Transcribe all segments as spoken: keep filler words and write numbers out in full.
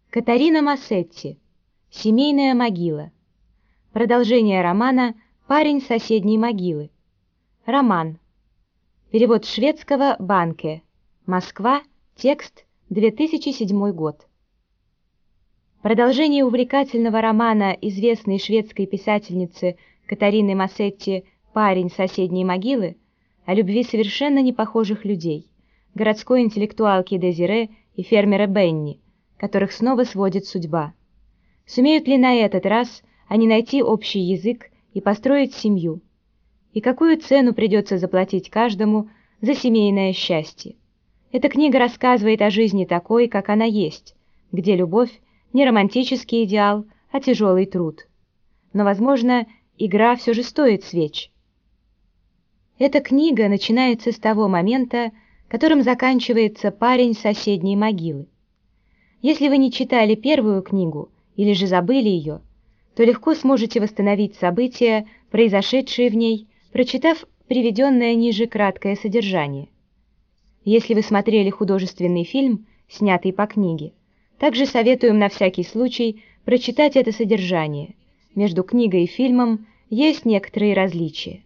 Катарина Массетти. Семейная могила. Продолжение романа «Парень с соседней могилы». Роман. Перевод с шведского Банке. Москва. Текст. две тысячи седьмой год. Продолжение увлекательного романа известной шведской писательницы Катарины Массетти «Парень с соседней могилы» о любви совершенно непохожих людей, городской интеллектуалки Дезире и фермера Бенни, которых снова сводит судьба. Сумеют ли на этот раз они найти общий язык и построить семью? И какую цену придется заплатить каждому за семейное счастье? Эта книга рассказывает о жизни такой, как она есть, где любовь не романтический идеал, а тяжелый труд. Но, возможно, игра все же стоит свеч. Эта книга начинается с того момента, которым заканчивается «Парень с соседней могилы». Если вы не читали первую книгу или же забыли ее, то легко сможете восстановить события, произошедшие в ней, прочитав приведенное ниже краткое содержание. Если вы смотрели художественный фильм, снятый по книге, также советуем на всякий случай прочитать это содержание. Между книгой и фильмом есть некоторые различия.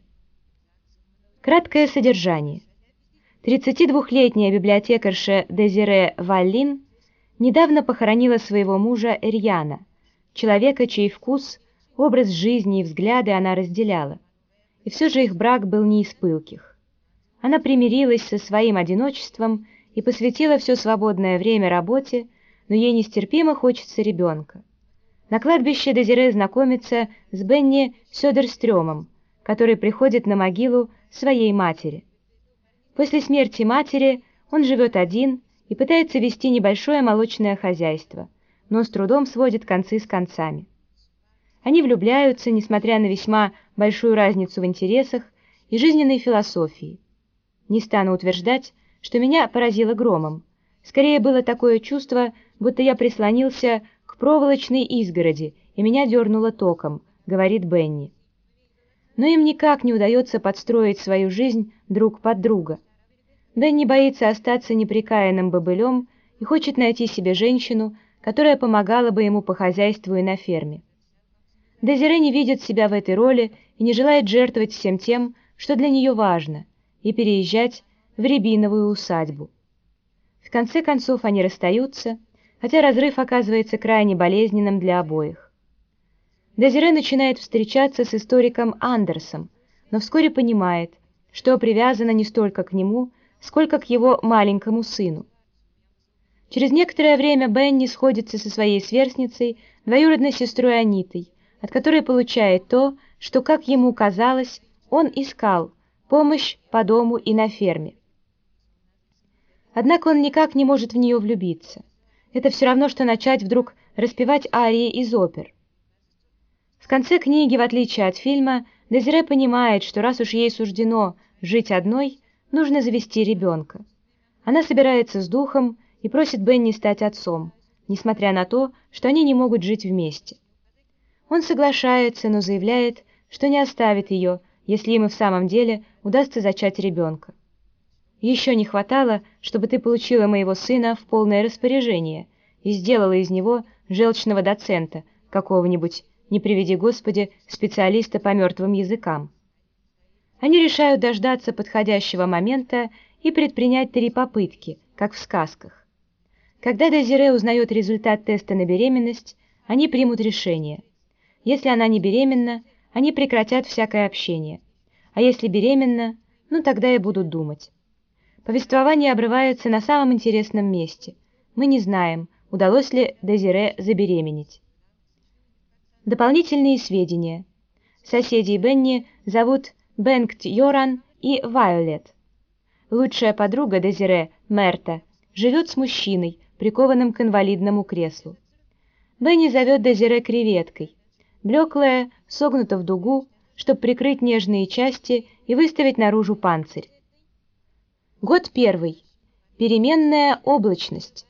Краткое содержание. тридцатидвухлетняя библиотекарша Дезире Валлин недавно похоронила своего мужа Эрьяна, человека, чей вкус, образ жизни и взгляды она разделяла. И все же их брак был не из пылких. Она примирилась со своим одиночеством и посвятила все свободное время работе, но ей нестерпимо хочется ребенка. На кладбище Дезире знакомится с Бенни Сёдерстрёмом, который приходит на могилу своей матери. После смерти матери он живет один и пытается вести небольшое молочное хозяйство, но с трудом сводит концы с концами. Они влюбляются, несмотря на весьма большую разницу в интересах и жизненной философии. Не стану утверждать, что меня поразило громом. Скорее было такое чувство, будто я прислонился к проволочной изгороди, и меня дернуло током, говорит Бенни. Но им никак не удается подстроить свою жизнь друг под друга. Бенни боится остаться непрекаянным бобылем и хочет найти себе женщину, которая помогала бы ему по хозяйству и на ферме. Дезире не видит себя в этой роли и не желает жертвовать всем тем, что для нее важно, и переезжать в рябиновую усадьбу. В конце концов они расстаются, хотя разрыв оказывается крайне болезненным для обоих. Дезире начинает встречаться с историком Андерсом, но вскоре понимает, что привязана не столько к нему, сколько к его маленькому сыну. Через некоторое время Бенни сходится со своей сверстницей, двоюродной сестрой Анитой, от которой получает то, что, как ему казалось, он искал – помощь по дому и на ферме. Однако он никак не может в нее влюбиться. Это все равно, что начать вдруг распевать арии из опер. В конце книги, в отличие от фильма, Дезире понимает, что раз уж ей суждено жить одной, нужно завести ребенка. Она собирается с духом и просит Бенни стать отцом, несмотря на то, что они не могут жить вместе. Он соглашается, но заявляет, что не оставит ее, если им и в самом деле удастся зачать ребенка. «Еще не хватало, чтобы ты получила моего сына в полное распоряжение и сделала из него желчного доцента, какого-нибудь, не приведи Господи, специалиста по мертвым языкам». Они решают дождаться подходящего момента и предпринять три попытки, как в сказках. Когда Дезире узнает результат теста на беременность, они примут решение. Если она не беременна, они прекратят всякое общение. А если беременна, ну тогда и будут думать. Повествование обрывается на самом интересном месте. Мы не знаем, удалось ли Дезире забеременеть. Дополнительные сведения. Соседей Бенни зовут Бенгт Йоран и Вайолет. Лучшая подруга Дезире, Мерта, живет с мужчиной, прикованным к инвалидному креслу. Бенни зовет Дезире креветкой. Блеклая, согнута в дугу, чтобы прикрыть нежные части и выставить наружу панцирь. Год первый. Переменная облачность.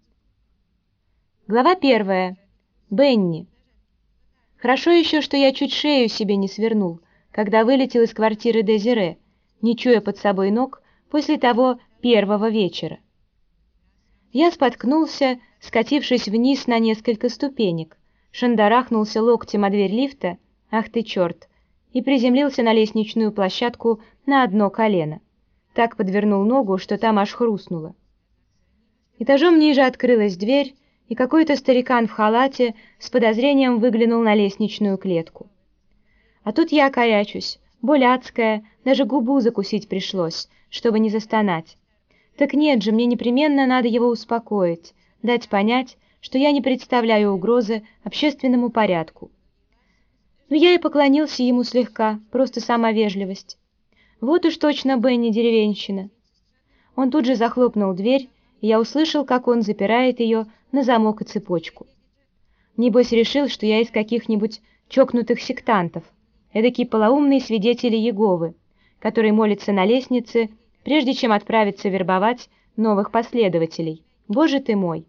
Глава первая. Бенни. Хорошо еще, что я чуть шею себе не свернул, когда вылетел из квартиры Дезире, не чуя под собой ног после того первого вечера. Я споткнулся, скатившись вниз на несколько ступенек, шандарахнулся локтем о дверь лифта, ах ты черт, и приземлился на лестничную площадку на одно колено. Так подвернул ногу, что там аж хрустнуло. Этажом ниже открылась дверь, и какой-то старикан в халате с подозрением выглянул на лестничную клетку. А тут я корячусь, боль адская, даже губу закусить пришлось, чтобы не застонать. Так нет же, мне непременно надо его успокоить, дать понять, что я не представляю угрозы общественному порядку. Но я и поклонился ему слегка, просто сама вежливость. Вот уж точно Бенни деревенщина. Он тут же захлопнул дверь, и я услышал, как он запирает ее на замок и цепочку. Небось решил, что я из каких-нибудь чокнутых сектантов, эдакие полоумные свидетели Иеговы, которые молятся на лестнице, прежде чем отправиться вербовать новых последователей. Боже ты мой!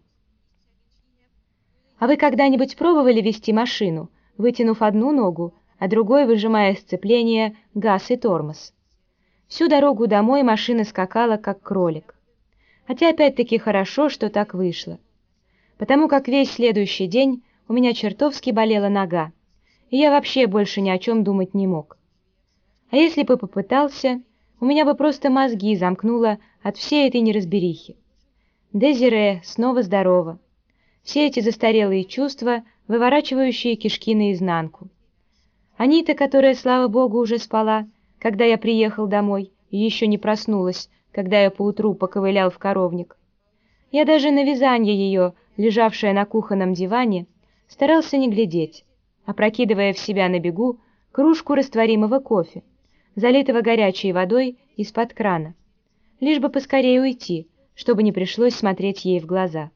А вы когда-нибудь пробовали вести машину, вытянув одну ногу, а другой выжимая сцепление газ и тормоз? Всю дорогу домой машина скакала, как кролик. Хотя опять-таки хорошо, что так вышло. Потому как весь следующий день у меня чертовски болела нога, и я вообще больше ни о чем думать не мог. А если бы попытался, у меня бы просто мозги замкнуло от всей этой неразберихи. Дезире снова здорова. Все эти застарелые чувства, выворачивающие кишки наизнанку. Анита, которая, слава богу, уже спала, когда я приехал домой, и еще не проснулась, когда я поутру поковылял в коровник. Я даже на вязанье ее, лежавшее на кухонном диване, старался не глядеть, опрокидывая в себя на бегу кружку растворимого кофе, залитого горячей водой из-под крана, лишь бы поскорее уйти, чтобы не пришлось смотреть ей в глаза.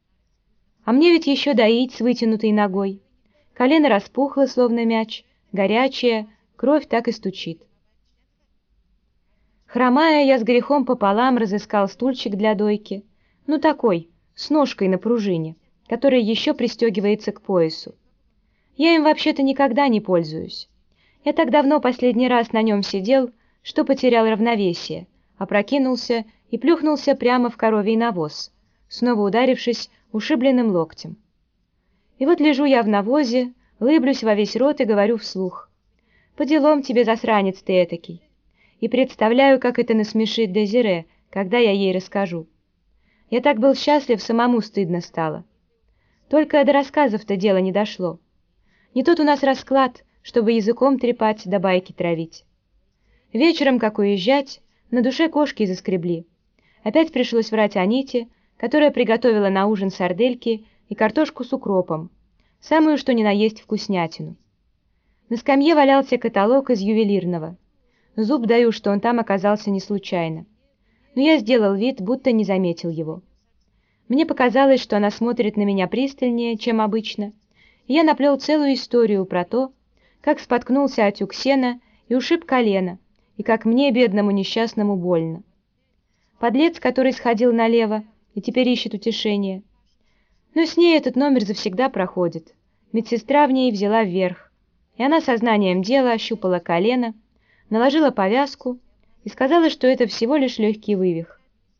А мне ведь еще доить с вытянутой ногой. Колено распухло, словно мяч, горячее, кровь так и стучит. Хромая, я с грехом пополам разыскал стульчик для дойки, ну такой, с ножкой на пружине, которая еще пристегивается к поясу. Я им вообще-то никогда не пользуюсь. Я так давно последний раз на нем сидел, что потерял равновесие, опрокинулся и плюхнулся прямо в коровий навоз, снова ударившись ушибленным локтем. И вот лежу я в навозе, лыблюсь во весь рот и говорю вслух: «По делам тебе, засранец ты этакий!» И представляю, как это насмешит Дезире, когда я ей расскажу. Я так был счастлив, самому стыдно стало. Только до рассказов-то дело не дошло. Не тот у нас расклад, чтобы языком трепать да байки травить. Вечером, как уезжать, на душе кошки заскребли. Опять пришлось врать Аните, которая приготовила на ужин сардельки и картошку с укропом, самую что ни на есть вкуснятину. На скамье валялся каталог из ювелирного. Зуб даю, что он там оказался не случайно. Но я сделал вид, будто не заметил его. Мне показалось, что она смотрит на меня пристальнее, чем обычно, и я наплел целую историю про то, как споткнулся от тюк сена и ушиб колено, и как мне, бедному несчастному, больно. Подлец, который сходил налево и теперь ищет утешения. Но с ней этот номер завсегда проходит. Медсестра в ней взяла вверх, и она сознанием дела ощупала колено, наложила повязку и сказала, что это всего лишь легкий вывих.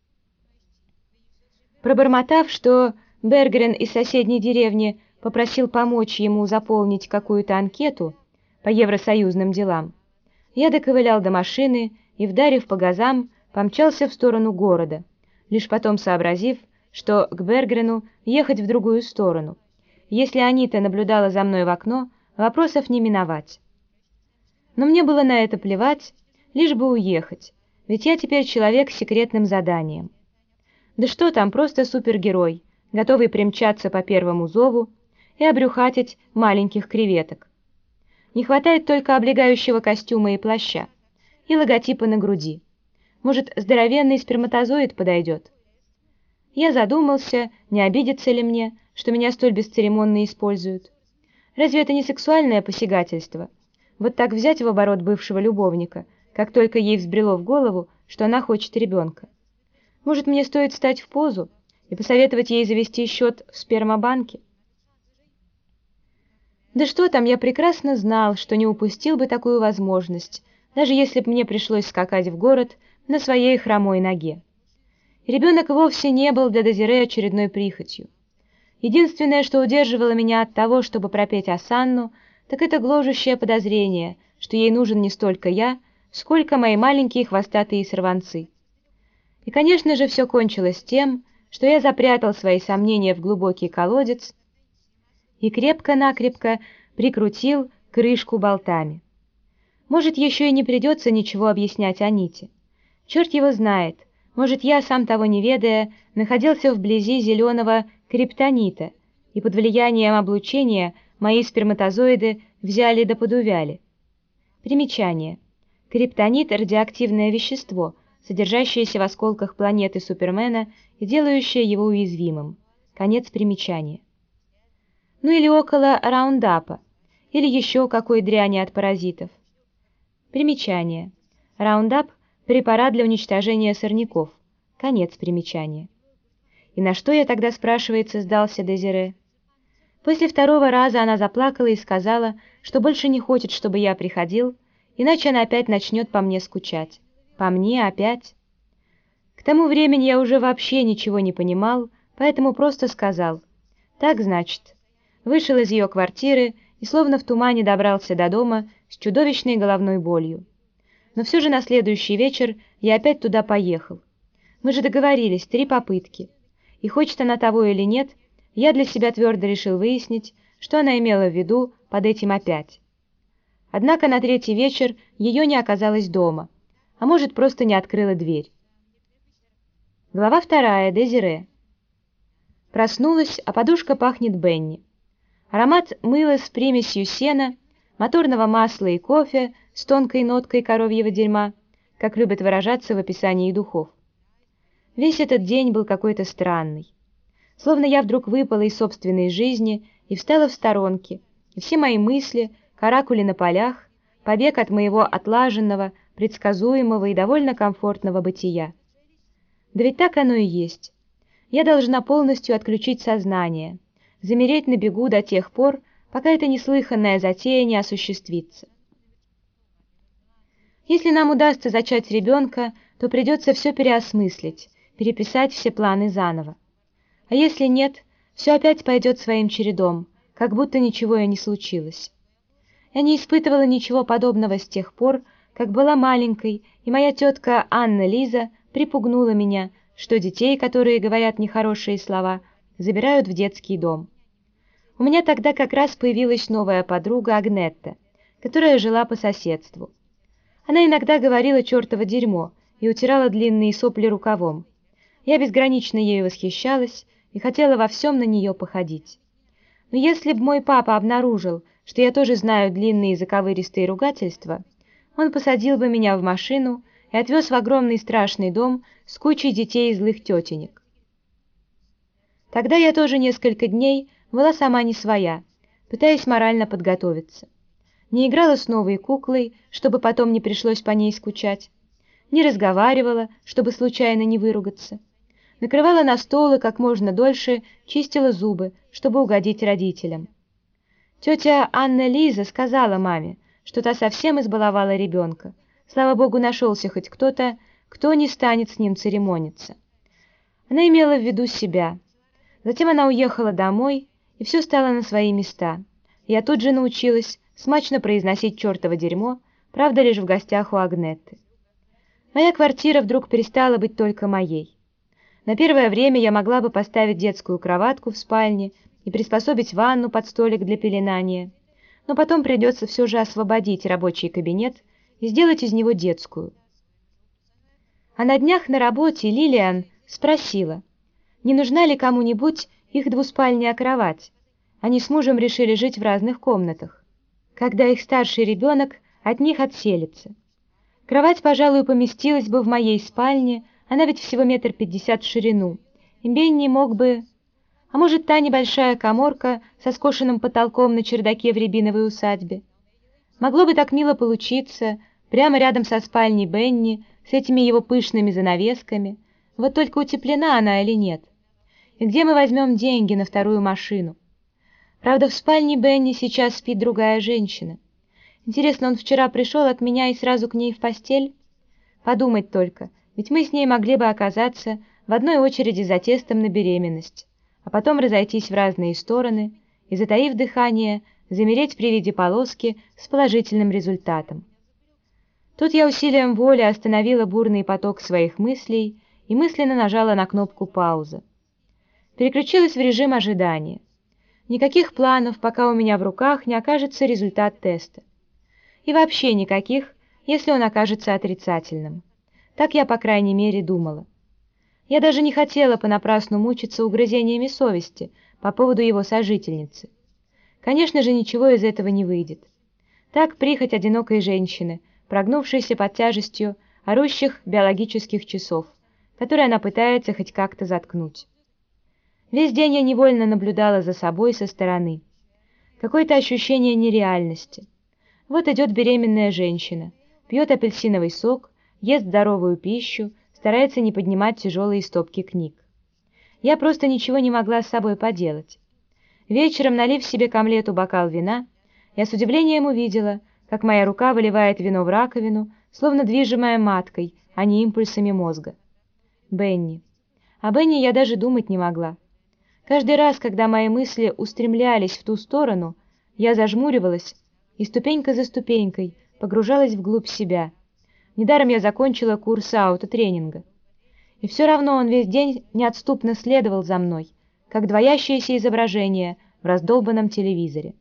Пробормотав, что Бергрен из соседней деревни попросил помочь ему заполнить какую-то анкету по евросоюзным делам, я доковылял до машины и, вдарив по газам, помчался в сторону города, лишь потом сообразив, что к Бергрену ехать в другую сторону. Если Анита наблюдала за мной в окно, вопросов не миновать. Но мне было на это плевать, лишь бы уехать, ведь я теперь человек с секретным заданием. Да что там, просто супергерой, готовый примчаться по первому зову и обрюхатить маленьких креветок. Не хватает только облегающего костюма и плаща, и логотипа на груди. Может, здоровенный сперматозоид подойдет? Я задумался, не обидится ли мне, что меня столь бесцеремонно используют. Разве это не сексуальное посягательство? Вот так взять в оборот бывшего любовника, как только ей взбрело в голову, что она хочет ребенка. Может, мне стоит встать в позу и посоветовать ей завести счет в спермобанке? Да что там, я прекрасно знал, что не упустил бы такую возможность, даже если бы мне пришлось скакать в город на своей хромой ноге. Ребенок вовсе не был для Дезире очередной прихотью. Единственное, что удерживало меня от того, чтобы пропеть осанну, так это гложущее подозрение, что ей нужен не столько я, сколько мои маленькие хвостатые сорванцы. И, конечно же, все кончилось тем, что я запрятал свои сомнения в глубокий колодец и крепко-накрепко прикрутил крышку болтами. Может, еще и не придется ничего объяснять Аните. Черт его знает, может, я, сам того не ведая, находился вблизи зеленого криптонита, и под влиянием облучения мои сперматозоиды взяли да подувяли. Примечание. Криптонит – радиоактивное вещество, содержащееся в осколках планеты Супермена и делающее его уязвимым. Конец примечания. Ну или около раундапа, или еще какой дряни от паразитов. Примечание. Раундап – препарат для уничтожения сорняков. Конец примечания. И на что я тогда, спрашивается, сдался Дезире? После второго раза она заплакала и сказала, что больше не хочет, чтобы я приходил, иначе она опять начнет по мне скучать. По мне опять? К тому времени я уже вообще ничего не понимал, поэтому просто сказал: «Так, значит». Вышел из ее квартиры и словно в тумане добрался до дома с чудовищной головной болью. Но все же на следующий вечер я опять туда поехал. Мы же договорились, три попытки. И хочет она того или нет, я для себя твердо решил выяснить, что она имела в виду под этим опять. Однако на третий вечер ее не оказалось дома, а может, просто не открыла дверь. Глава вторая. Дезире. Проснулась, а подушка пахнет Бенни. Аромат мыла с примесью сена, моторного масла и кофе с тонкой ноткой коровьего дерьма, как любят выражаться в описании духов. Весь этот день был какой-то странный. Словно я вдруг выпала из собственной жизни и встала в сторонке, и все мои мысли, каракули на полях, побег от моего отлаженного, предсказуемого и довольно комфортного бытия. Да ведь так оно и есть. Я должна полностью отключить сознание, замереть на бегу до тех пор, пока эта неслыханная затея не осуществится. Если нам удастся зачать ребенка, то придется все переосмыслить, переписать все планы заново. А если нет, все опять пойдет своим чередом, как будто ничего и не случилось. Я не испытывала ничего подобного с тех пор, как была маленькой, и моя тетка Анна Лиза припугнула меня, что детей, которые говорят нехорошие слова, забирают в детский дом. У меня тогда как раз появилась новая подруга Агнетта, которая жила по соседству. Она иногда говорила чертово дерьмо и утирала длинные сопли рукавом. Я безгранично ею восхищалась и хотела во всем на нее походить. Но если б мой папа обнаружил, что я тоже знаю длинные заковыристые ругательства, он посадил бы меня в машину и отвез в огромный страшный дом с кучей детей и злых тетенек. Тогда я тоже несколько дней была сама не своя, пытаясь морально подготовиться. Не играла с новой куклой, чтобы потом не пришлось по ней скучать, не разговаривала, чтобы случайно не выругаться, накрывала на стол и как можно дольше чистила зубы, чтобы угодить родителям. Тетя Анна Лиза сказала маме, что та совсем избаловала ребенка. Слава богу, нашелся хоть кто-то, кто не станет с ним церемониться. Она имела в виду себя. Затем она уехала домой, и все стало на свои места. Я тут же научилась смачно произносить чертово дерьмо, правда, лишь в гостях у Агнетты. Моя квартира вдруг перестала быть только моей. На первое время я могла бы поставить детскую кроватку в спальне и приспособить ванну под столик для пеленания, но потом придется все же освободить рабочий кабинет и сделать из него детскую. А на днях на работе Лилиан спросила, не нужна ли кому-нибудь их двуспальная кровать. Они с мужем решили жить в разных комнатах, когда их старший ребенок от них отселится. Кровать, пожалуй, поместилась бы в моей спальне, она ведь всего метр пятьдесят в ширину, и Бенни мог бы... А может, та небольшая каморка со скошенным потолком на чердаке в рябиновой усадьбе? Могло бы так мило получиться, прямо рядом со спальней Бенни, с этими его пышными занавесками. Вот только утеплена она или нет? И где мы возьмем деньги на вторую машину? Правда, в спальне Бенни сейчас спит другая женщина. Интересно, он вчера пришел от меня и сразу к ней в постель? Подумать только, ведь мы с ней могли бы оказаться в одной очереди за тестом на беременность, а потом разойтись в разные стороны и, затаив дыхание, замереть при виде полоски с положительным результатом. Тут я усилием воли остановила бурный поток своих мыслей и мысленно нажала на кнопку «Пауза». Переключилась в режим ожидания. Никаких планов, пока у меня в руках не окажется результат теста. И вообще никаких, если он окажется отрицательным. Так я, по крайней мере, думала. Я даже не хотела понапрасну мучиться угрызениями совести по поводу его сожительницы. Конечно же, ничего из этого не выйдет. Так прихоть одинокой женщины, прогнувшейся под тяжестью орущих биологических часов, которые она пытается хоть как-то заткнуть. Весь день я невольно наблюдала за собой со стороны. Какое-то ощущение нереальности. Вот идет беременная женщина, пьет апельсиновый сок, ест здоровую пищу, старается не поднимать тяжелые стопки книг. Я просто ничего не могла с собой поделать. Вечером, налив себе к омлету бокал вина, я с удивлением увидела, как моя рука выливает вино в раковину, словно движимая маткой, а не импульсами мозга. Бенни. О Бенни я даже думать не могла. Каждый раз, когда мои мысли устремлялись в ту сторону, я зажмуривалась и ступенька за ступенькой погружалась вглубь себя. Недаром я закончила курс аутотренинга. И все равно он весь день неотступно следовал за мной, как двоящееся изображение в раздолбанном телевизоре.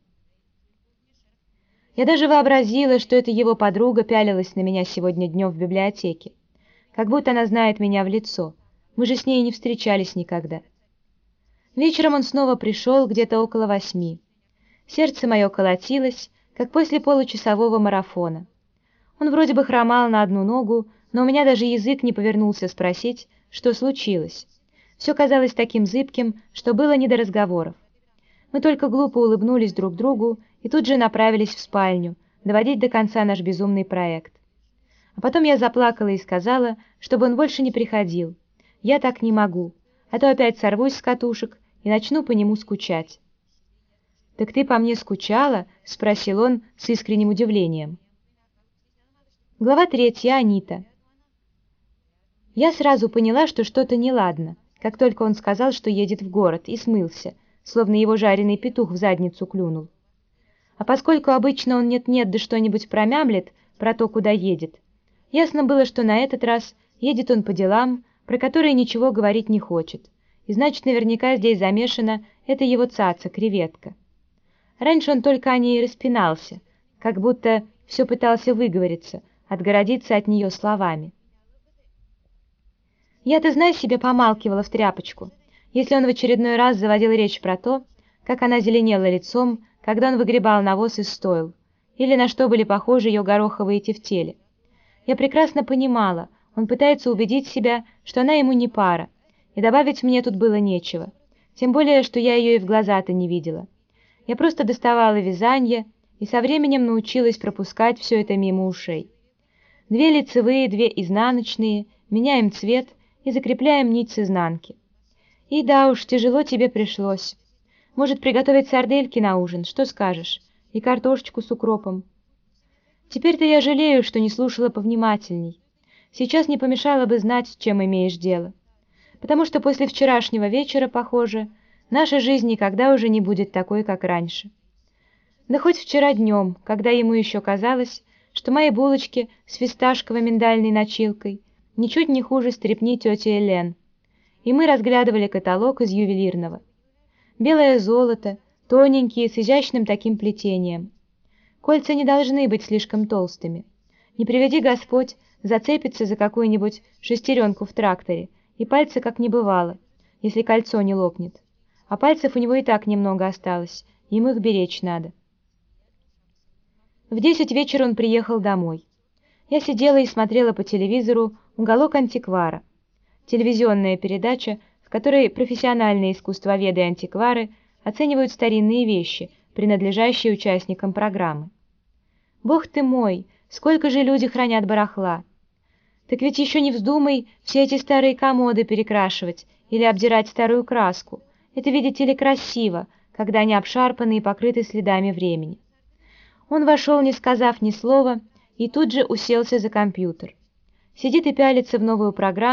Я даже вообразила, что это его подруга пялилась на меня сегодня днем в библиотеке, как будто она знает меня в лицо. Мы же с ней не встречались никогда. Вечером он снова пришел где-то около восьми. Сердце мое колотилось, как после получасового марафона. Он вроде бы хромал на одну ногу, но у меня даже язык не повернулся спросить, что случилось. Все казалось таким зыбким, что было не до разговоров. Мы только глупо улыбнулись друг другу и тут же направились в спальню, доводить до конца наш безумный проект. А потом я заплакала и сказала, чтобы он больше не приходил. Я так не могу, а то опять сорвусь с катушек и начну по нему скучать. «Так ты по мне скучала?» — спросил он с искренним удивлением. Глава третья. Анита. Я сразу поняла, что что-то неладно, как только он сказал, что едет в город, и смылся, словно его жареный петух в задницу клюнул. А поскольку обычно он нет-нет да что-нибудь промямлет про то, куда едет, ясно было, что на этот раз едет он по делам, про которые ничего говорить не хочет. И значит, наверняка здесь замешана эта его цаца, креветка. Раньше он только о ней распинался, как будто все пытался выговориться, отгородиться от нее словами. Я-то, знай себе, помалкивала в тряпочку, если он в очередной раз заводил речь про то, как она зеленела лицом, когда он выгребал навоз из стойл, или на что были похожи ее гороховые тефтели. Я прекрасно понимала, он пытается убедить себя, что она ему не пара, и добавить мне тут было нечего, тем более, что я ее и в глаза-то не видела. Я просто доставала вязанье и со временем научилась пропускать все это мимо ушей. Две лицевые, две изнаночные, меняем цвет и закрепляем нить с изнанки. И да уж, тяжело тебе пришлось. Может, приготовить сардельки на ужин, что скажешь, и картошечку с укропом. Теперь-то я жалею, что не слушала повнимательней. Сейчас не помешало бы знать, с чем имеешь дело. Потому что после вчерашнего вечера, похоже, наша жизнь никогда уже не будет такой, как раньше. Да хоть вчера днем, когда ему еще казалось, что мои булочки с фисташково-миндальной начинкой ничуть не хуже стряпни тети Элен, и мы разглядывали каталог из ювелирного. Белое золото, тоненькие, с изящным таким плетением. Кольца не должны быть слишком толстыми. Не приведи Господь, зацепиться за какую-нибудь шестеренку в тракторе, и пальцы как не бывало, если кольцо не лопнет. А пальцев у него и так немного осталось, им их беречь надо. В десять вечера он приехал домой. Я сидела и смотрела по телевизору «Уголок антиквара», телевизионная передача, в которой профессиональные искусствоведы и антиквары оценивают старинные вещи, принадлежащие участникам программы. Бог ты мой, сколько же люди хранят барахла! Так ведь еще не вздумай все эти старые комоды перекрашивать или обдирать старую краску. Это, видите ли, красиво, когда они обшарпаны и покрыты следами времени. Он вошел, не сказав ни слова, и тут же уселся за компьютер. Сидит и пялится в новую программу,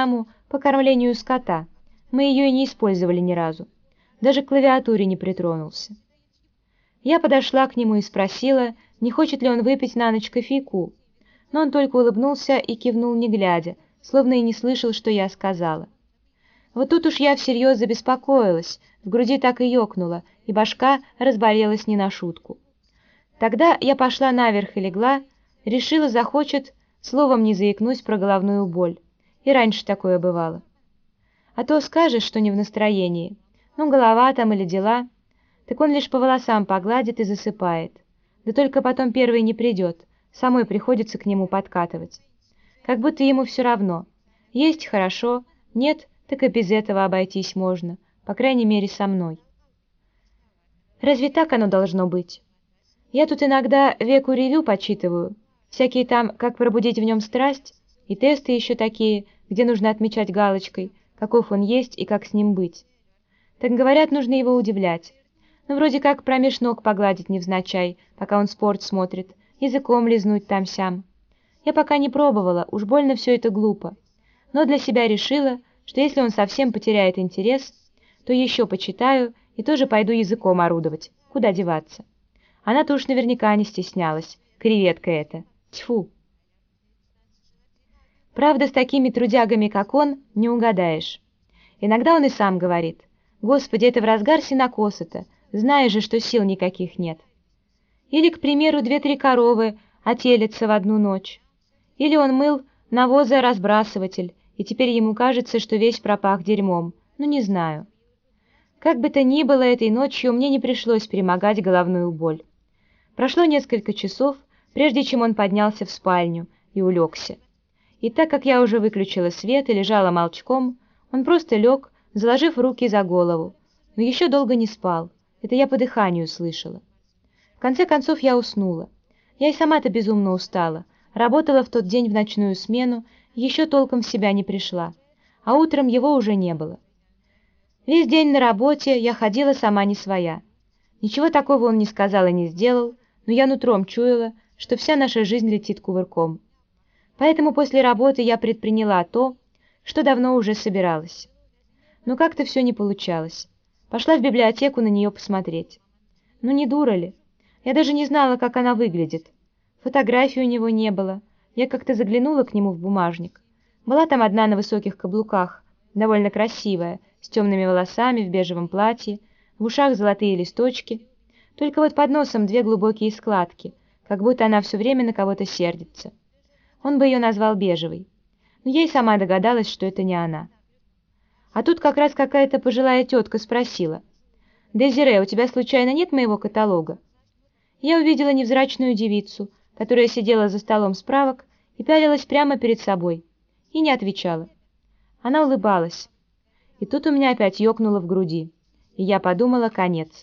по кормлению скота. Мы ее и не использовали ни разу. Даже к клавиатуре не притронулся. Я подошла к нему и спросила, не хочет ли он выпить на ночь кофейку, но он только улыбнулся и кивнул, не глядя, словно и не слышал, что я сказала. Вот тут уж я всерьез забеспокоилась, в груди так и ёкнуло, и башка разболелась не на шутку. Тогда я пошла наверх и легла, решила, захочет, словом не заикнусь про головную боль. И раньше такое бывало. А то скажешь, что не в настроении, ну голова там или дела, так он лишь по волосам погладит и засыпает. Да только потом первый не придет, самой приходится к нему подкатывать. Как будто ему все равно. Есть хорошо, нет, так и без этого обойтись можно, по крайней мере со мной. Разве так оно должно быть? Я тут иногда веку ревю почитываю, всякие там, как пробудить в нем страсть, и тесты еще такие, где нужно отмечать галочкой, каков он есть и как с ним быть. Так говорят, нужно его удивлять. Ну, вроде как промеж ног погладить невзначай, пока он спорт смотрит, языком лизнуть там-сям. Я пока не пробовала, уж больно все это глупо. Но для себя решила, что если он совсем потеряет интерес, то еще почитаю и тоже пойду языком орудовать. Куда деваться? Она-то уж наверняка не стеснялась. Креветка эта. Тьфу! Правда, с такими трудягами, как он, не угадаешь. Иногда он и сам говорит: «Господи, это в разгар сенокоса-то, знаешь же, что сил никаких нет». Или, к примеру, две-три коровы отелятся в одну ночь. Или он мыл навозоразбрасыватель, и теперь ему кажется, что весь пропах дерьмом. Ну, не знаю. Как бы то ни было, этой ночью мне не пришлось перемогать головную боль. Прошло несколько часов, прежде чем он поднялся в спальню и улегся. И так как я уже выключила свет и лежала молчком, он просто лег, заложив руки за голову, но еще долго не спал, это я по дыханию слышала. В конце концов я уснула. Я и сама-то безумно устала, работала в тот день в ночную смену, еще толком в себя не пришла, а утром его уже не было. Весь день на работе я ходила сама не своя. Ничего такого он не сказал и не сделал, но я нутром чуяла, что вся наша жизнь летит кувырком. Поэтому после работы я предприняла то, что давно уже собиралась. Но как-то все не получалось. Пошла в библиотеку на нее посмотреть. Ну не дура ли? Я даже не знала, как она выглядит. Фотографий у него не было. Я как-то заглянула к нему в бумажник. Была там одна на высоких каблуках, довольно красивая, с темными волосами, в бежевом платье, в ушах золотые листочки. Только вот под носом две глубокие складки, как будто она все время на кого-то сердится. Он бы ее назвал бежевой. Но я и сама догадалась, что это не она. А тут как раз какая-то пожилая тетка спросила: «Дезире, у тебя случайно нет моего каталога?» Я увидела невзрачную девицу, которая сидела за столом справок и пялилась прямо перед собой, и не отвечала. Она улыбалась. И тут у меня опять ёкнуло в груди, и я подумала: конец.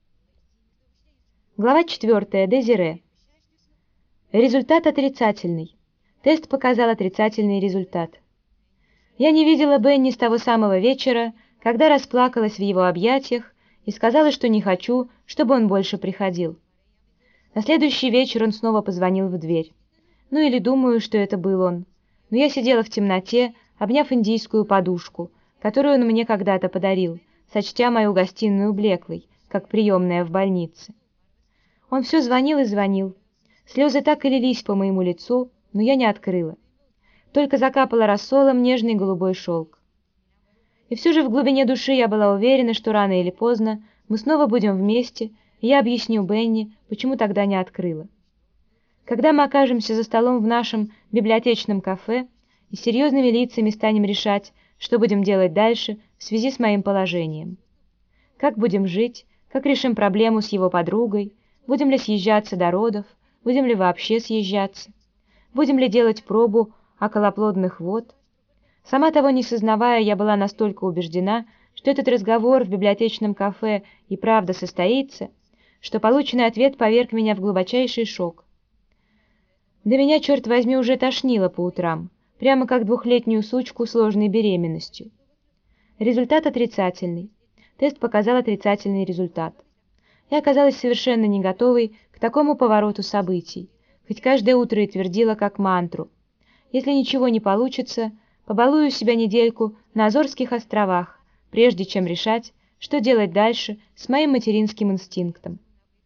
Глава четвертая. Дезире. Результат отрицательный. Тест показал отрицательный результат. Я не видела Бенни с того самого вечера, когда расплакалась в его объятиях и сказала, что не хочу, чтобы он больше приходил. На следующий вечер он снова позвонил в дверь. Ну или думаю, что это был он. Но я сидела в темноте, обняв индийскую подушку, которую он мне когда-то подарил, сочтя мою гостиную блеклой, как приемная в больнице. Он все звонил и звонил. Слезы так и лились по моему лицу, но я не открыла. Только закапала рассолом нежный голубой шелк. И все же в глубине души я была уверена, что рано или поздно мы снова будем вместе, и я объясню Бенни, почему тогда не открыла. Когда мы окажемся за столом в нашем библиотечном кафе и с серьезными лицами станем решать, что будем делать дальше в связи с моим положением. Как будем жить, как решим проблему с его подругой, будем ли съезжаться до родов, будем ли вообще съезжаться, будем ли делать пробу околоплодных вод. Сама того не сознавая, я была настолько убеждена, что этот разговор в библиотечном кафе и правда состоится, что полученный ответ поверг меня в глубочайший шок. Да меня, черт возьми, уже тошнило по утрам, прямо как двухлетнюю сучку с ложной беременностью. Результат отрицательный. Тест показал отрицательный результат. Я оказалась совершенно не готовой к такому повороту событий, хоть каждое утро и твердила как мантру: если ничего не получится, Побалую себя недельку на Азорских островах, прежде чем решать, что делать дальше с моим материнским инстинктом.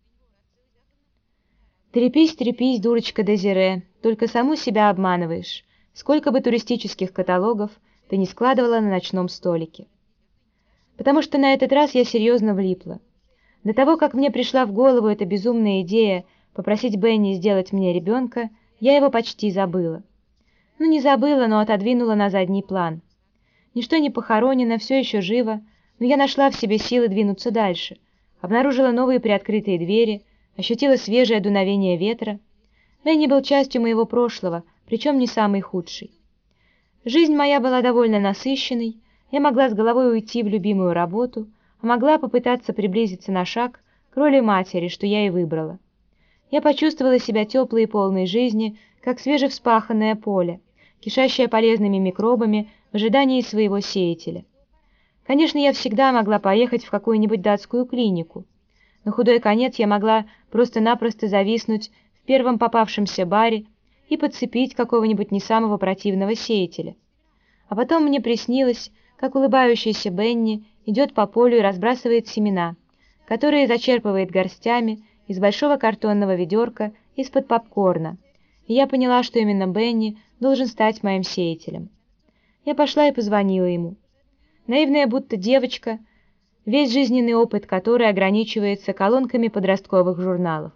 Трепись, трепись, дурочка Дезире, только саму себя обманываешь, сколько бы туристических каталогов ты не складывала на ночном столике. Потому что на этот раз я серьезно влипла. До того, как мне пришла в голову эта безумная идея попросить Бенни сделать мне ребенка, я его почти забыла. Ну, не забыла, но отодвинула на задний план. Ничто не похоронено, все еще живо, но я нашла в себе силы двинуться дальше, обнаружила новые приоткрытые двери, ощутила свежее дуновение ветра. Бенни был частью моего прошлого, причем не самый худший. Жизнь моя была довольно насыщенной, я могла с головой уйти в любимую работу, а могла попытаться приблизиться на шаг к роли матери, что я и выбрала. Я почувствовала себя теплой и полной жизни, как свежевспаханное поле, кишащее полезными микробами в ожидании своего сеятеля. Конечно, я всегда могла поехать в какую-нибудь датскую клинику. На худой конец я могла просто-напросто зависнуть в первом попавшемся баре и подцепить какого-нибудь не самого противного сеятеля. А потом мне приснилось, как улыбающийся Бенни идет по полю и разбрасывает семена, которые зачерпывает горстями из большого картонного ведерка из-под попкорна, и я поняла, что именно Бенни должен стать моим сеятелем. Я пошла и позвонила ему. Наивная будто девочка, весь жизненный опыт которой ограничивается колонками подростковых журналов.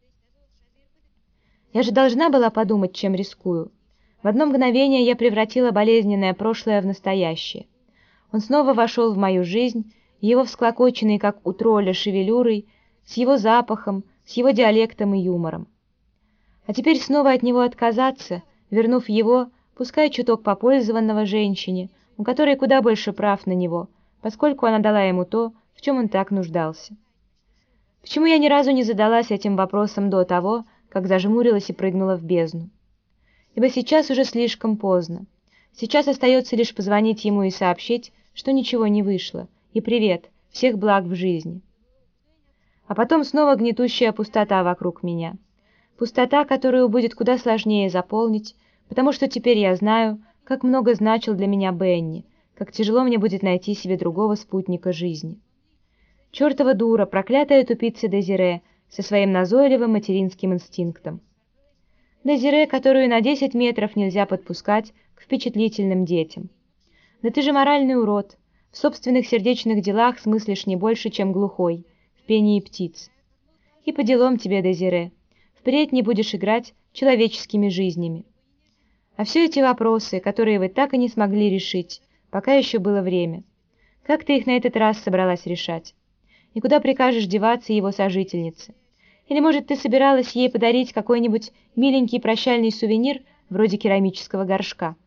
Я же должна была подумать, чем рискую. В одно мгновение я превратила болезненное прошлое в настоящее. Он снова вошел в мою жизнь, его всклокоченный, как у тролля, шевелюрой, с его запахом, с его диалектом и юмором. А теперь снова от него отказаться, вернув его, пускай чуток попользованного женщине, у которой куда больше прав на него, поскольку она дала ему то, в чем он так нуждался. Почему я ни разу не задалась этим вопросом до того, как зажмурилась и прыгнула в бездну? Ибо сейчас уже слишком поздно. Сейчас остается лишь позвонить ему и сообщить, что ничего не вышло, и привет, всех благ в жизни. А потом снова гнетущая пустота вокруг меня. Пустота, которую будет куда сложнее заполнить, потому что теперь я знаю, как много значил для меня Бенни, как тяжело мне будет найти себе другого спутника жизни. Чертова дура, проклятая тупица Дезире со своим назойливым материнским инстинктом. Дезире, которую на десять метров нельзя подпускать к впечатлительным детям. Да ты же моральный урод, в собственных сердечных делах смыслишь не больше, чем глухой, в пении птиц. И по делам тебе, Дезире, впредь не будешь играть человеческими жизнями. А все эти вопросы, которые вы так и не смогли решить, пока еще было время, как ты их на этот раз собралась решать? И куда прикажешь деваться его сожительнице? Или, может, ты собиралась ей подарить какой-нибудь миленький прощальный сувенир, вроде керамического горшка?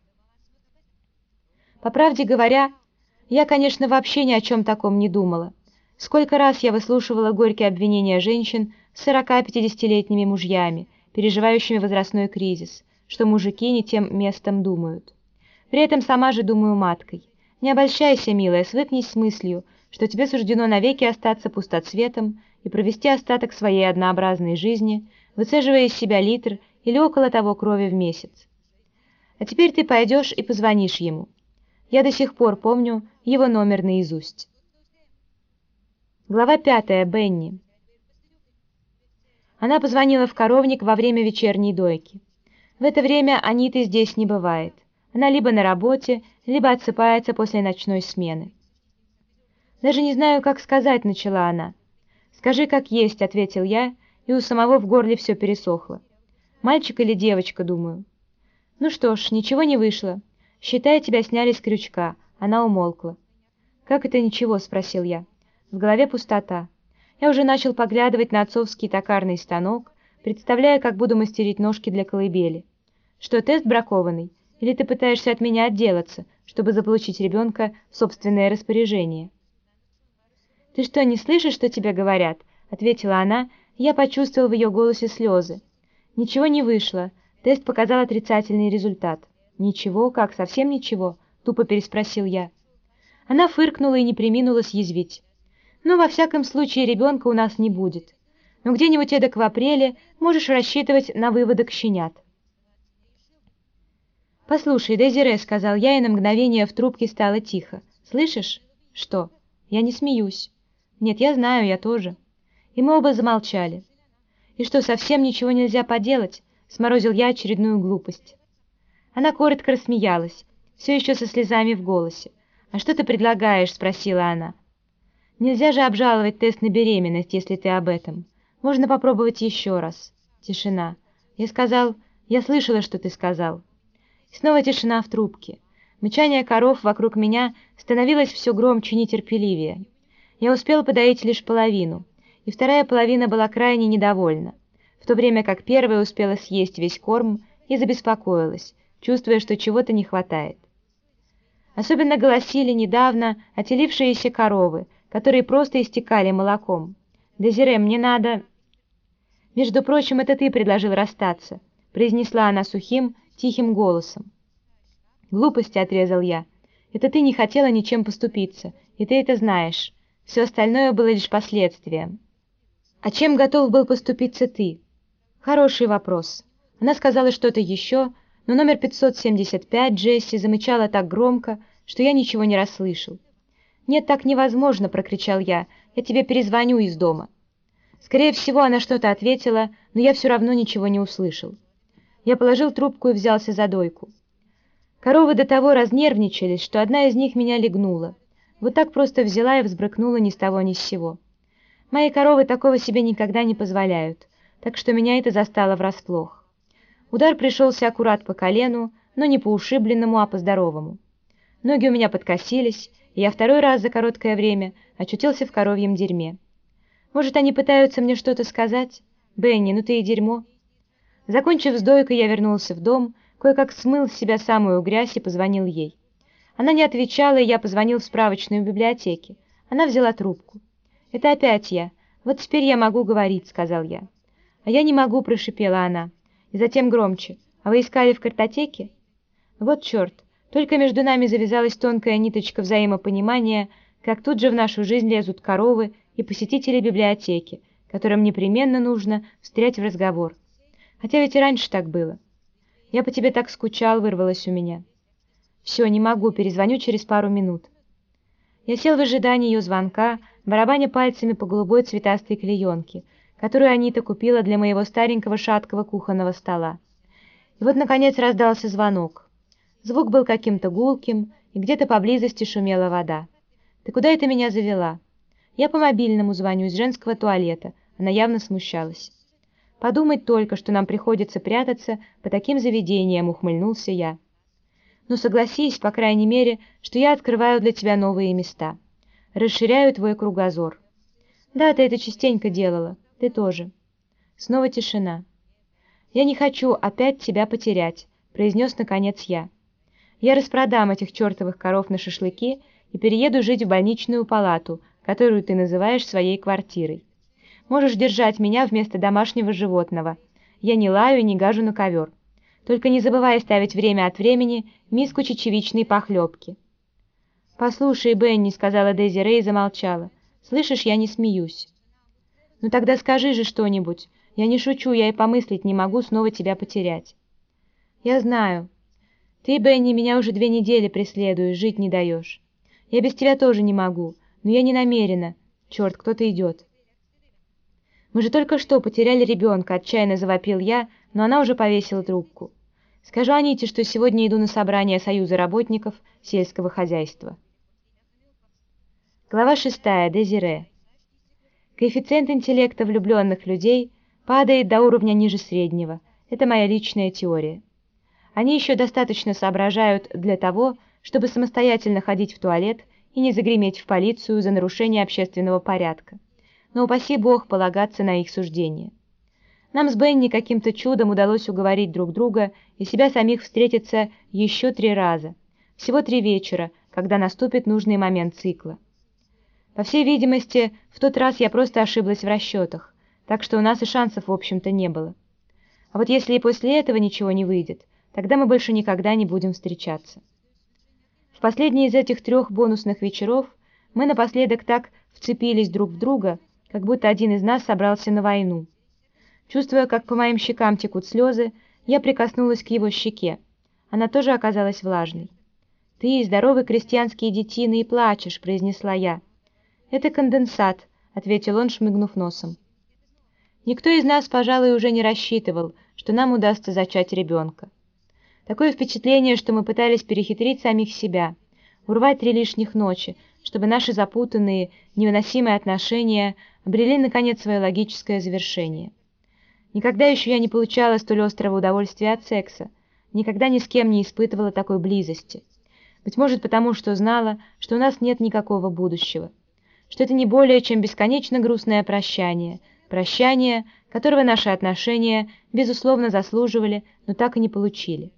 По правде говоря, я, конечно, вообще ни о чем таком не думала. Сколько раз я выслушивала горькие обвинения женщин с сорока-пятидесятилетними мужьями, переживающими возрастной кризис, что мужики не тем местом думают. При этом сама же думаю маткой. Не обольщайся, милая, свыкнись с мыслью, что тебе суждено навеки остаться пустоцветом и провести остаток своей однообразной жизни, выцеживая из себя литр или около того крови в месяц. А теперь ты пойдешь и позвонишь ему. Я до сих пор помню его номер наизусть. Глава пятая. Бенни. Она позвонила в коровник во время вечерней дойки. В это время Аниты здесь не бывает. Она либо на работе, либо отсыпается после ночной смены. «Даже не знаю, как сказать», — начала она. «Скажи, как есть», — ответил я, и у самого в горле все пересохло. «Мальчик или девочка, думаю». «Ну что ж, ничего не вышло. Считай, тебя сняли с крючка». Она умолкла. «Как это ничего?» — спросил я. В голове пустота. Я уже начал поглядывать на отцовский токарный станок, представляя, как буду мастерить ножки для колыбели. «Что, тест бракованный? Или ты пытаешься от меня отделаться, чтобы заполучить ребенка в собственное распоряжение?» «Ты что, не слышишь, что тебе говорят?» — ответила она, и я почувствовал в ее голосе слезы. «Ничего не вышло. Тест показал отрицательный результат». «Ничего? Как, совсем ничего?» — тупо переспросил я. Она фыркнула и не преминула съязвить. «Ну, во всяком случае, ребенка у нас не будет. Но где-нибудь эдак в апреле можешь рассчитывать на выводок щенят». «Послушай, Дезире», — сказал я, и на мгновение в трубке стало тихо. «Слышишь?» «Что?» «Я не смеюсь». «Нет, я знаю, я тоже». И мы оба замолчали. «И что, совсем ничего нельзя поделать?» — сморозил я очередную глупость. Она коротко рассмеялась, все еще со слезами в голосе. «А что ты предлагаешь?» — спросила она. «Нельзя же обжаловать тест на беременность, если ты об этом. Можно попробовать еще раз». Тишина. Я сказал: «Я слышала, что ты сказал». И снова тишина в трубке. Мычание коров вокруг меня становилось все громче и нетерпеливее. Я успел подоить лишь половину, и вторая половина была крайне недовольна, в то время как первая успела съесть весь корм и забеспокоилась, чувствуя, что чего-то не хватает. Особенно голосили недавно отелившиеся коровы, которые просто истекали молоком. «Дезире, мне надо...» «Между прочим, это ты предложил расстаться», — произнесла она сухим, тихим голосом. «Глупости», — отрезал я. «Это ты не хотела ничем поступиться, и ты это знаешь. Все остальное было лишь последствием». «А чем готов был поступиться ты?» «Хороший вопрос». Она сказала что-то еще, но номер пятьсот семьдесят пять Джесси замычала так громко, что я ничего не расслышал. «Нет, так невозможно», — прокричал я. «Я тебе перезвоню из дома». Скорее всего, она что-то ответила, но я все равно ничего не услышал. Я положил трубку и взялся за дойку. Коровы до того разнервничались, что одна из них меня легнула. Вот так просто взяла и взбрыкнула ни с того ни с сего. Мои коровы такого себе никогда не позволяют, так что меня это застало врасплох. Удар пришелся аккурат по колену, но не по ушибленному, а по здоровому. Ноги у меня подкосились, и я второй раз за короткое время очутился в коровьем дерьме. Может, они пытаются мне что-то сказать? Бенни, ну ты и дерьмо. Закончив с дойкой, я вернулся в дом, кое-как смыл с себя самую грязь и позвонил ей. Она не отвечала, и я позвонил в справочную библиотеке. Она взяла трубку. «Это опять я. Вот теперь я могу говорить», — сказал я. «А я не могу», — прошипела она. И затем громче. «А вы искали в картотеке?» Вот черт. Только между нами завязалась тонкая ниточка взаимопонимания, как тут же в нашу жизнь лезут коровы и посетители библиотеки, которым непременно нужно встрять в разговор. Хотя ведь и раньше так было. «Я по тебе так скучал», — вырвалось у меня. «Все, не могу, перезвоню через пару минут». Я сел в ожидании ее звонка, барабаня пальцами по голубой цветастой клеенке, которую Анита купила для моего старенького шаткого кухонного стола. И вот, наконец, раздался звонок. Звук был каким-то гулким, и где-то поблизости шумела вода. «Ты куда это меня завела?» «Я по мобильному звоню из женского туалета». Она явно смущалась. «Подумать только, что нам приходится прятаться по таким заведениям», — ухмыльнулся я. «Ну согласись, по крайней мере, что я открываю для тебя новые места. Расширяю твой кругозор». «Да, ты это частенько делала. Ты тоже». Снова тишина. «Я не хочу опять тебя потерять», — произнес наконец я. «Я распродам этих чертовых коров на шашлыки и перееду жить в больничную палату, которую ты называешь своей квартирой. Можешь держать меня вместо домашнего животного. Я не лаю и не гажу на ковер. Только не забывай ставить время от времени миску чечевичной похлебки». «Послушай, Бенни», — сказала Дезире и замолчала. «Слышишь, я не смеюсь». «Ну тогда скажи же что-нибудь. Я не шучу, я и помыслить не могу снова тебя потерять». «Я знаю. Ты, Бенни, меня уже две недели преследуешь, жить не даешь. Я без тебя тоже не могу, но я не намерена. Черт, кто-то идет». «Мы же только что потеряли ребенка», — отчаянно завопил я, но она уже повесила трубку. «Скажу Аните, что сегодня иду на собрание Союза работников сельского хозяйства». Глава шестая. Дезире. Коэффициент интеллекта влюбленных людей падает до уровня ниже среднего. Это моя личная теория. Они еще достаточно соображают для того, чтобы самостоятельно ходить в туалет и не загреметь в полицию за нарушение общественного порядка. Но упаси Бог полагаться на их суждение. Нам с Бенни каким-то чудом удалось уговорить друг друга и себя самих встретиться еще три раза. Всего три вечера, когда наступит нужный момент цикла. По всей видимости, в тот раз я просто ошиблась в расчетах, так что у нас и шансов, в общем-то, не было. А вот если и после этого ничего не выйдет, тогда мы больше никогда не будем встречаться. В последний из этих трех бонусных вечеров мы напоследок так вцепились друг в друга, как будто один из нас собрался на войну. Чувствуя, как по моим щекам текут слезы, я прикоснулась к его щеке, Она тоже оказалась влажной. «Ты, здоровый крестьянский детина, и плачешь», — произнесла я. «Это конденсат», — ответил он, шмыгнув носом. Никто из нас, пожалуй, уже не рассчитывал, что нам удастся зачать ребенка. Такое впечатление, что мы пытались перехитрить самих себя, урвать три лишних ночи, чтобы наши запутанные, невыносимые отношения обрели, наконец, свое логическое завершение. Никогда еще я не получала столь острого удовольствия от секса, никогда ни с кем не испытывала такой близости. Быть может, потому что знала, что у нас нет никакого будущего, что это не более чем бесконечно грустное прощание, прощание, которого наши отношения, безусловно, заслуживали, но так и не получили.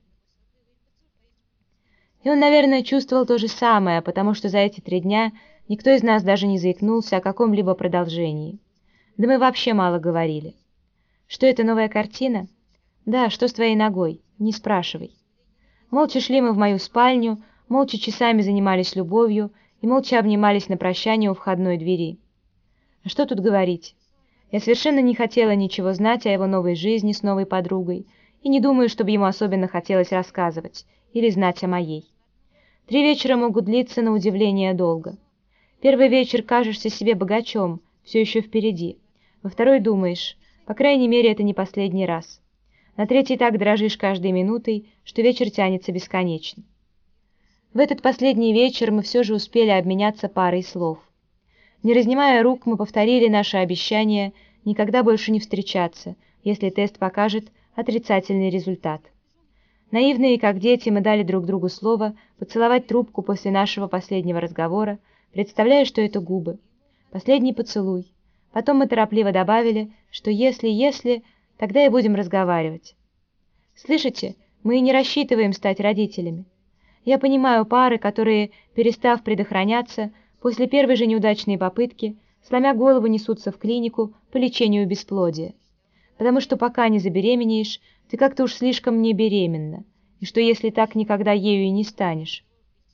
И он, наверное, чувствовал то же самое, потому что за эти три дня никто из нас даже не заикнулся о каком-либо продолжении. Да мы вообще мало говорили. Что это, новая картина? Да, что с твоей ногой? Не спрашивай. Молча шли мы в мою спальню, молча часами занимались любовью и молча обнимались на прощание у входной двери. А что тут говорить? Я совершенно не хотела ничего знать о его новой жизни с новой подругой, и не думаю, чтобы ему особенно хотелось рассказывать или знать о моей. Три вечера могут длиться на удивление долго. Первый вечер кажешься себе богачом, все еще впереди. Во второй думаешь, по крайней мере, это не последний раз. На третий так дрожишь каждой минутой, что вечер тянется бесконечно. В этот последний вечер мы все же успели обменяться парой слов. Не разнимая рук, мы повторили наше обещание никогда больше не встречаться, если тест покажет отрицательный результат. Наивные, как дети, мы дали друг другу слово поцеловать трубку после нашего последнего разговора, представляя, что это губы. Последний поцелуй. Потом мы торопливо добавили, что если, если, тогда и будем разговаривать. Слышите, мы и не рассчитываем стать родителями. Я понимаю пары, которые, перестав предохраняться, после первой же неудачной попытки, сломя голову, несутся в клинику по лечению бесплодия. Потому что пока не забеременеешь, ты как-то уж слишком не беременна, и что если так никогда ею и не станешь.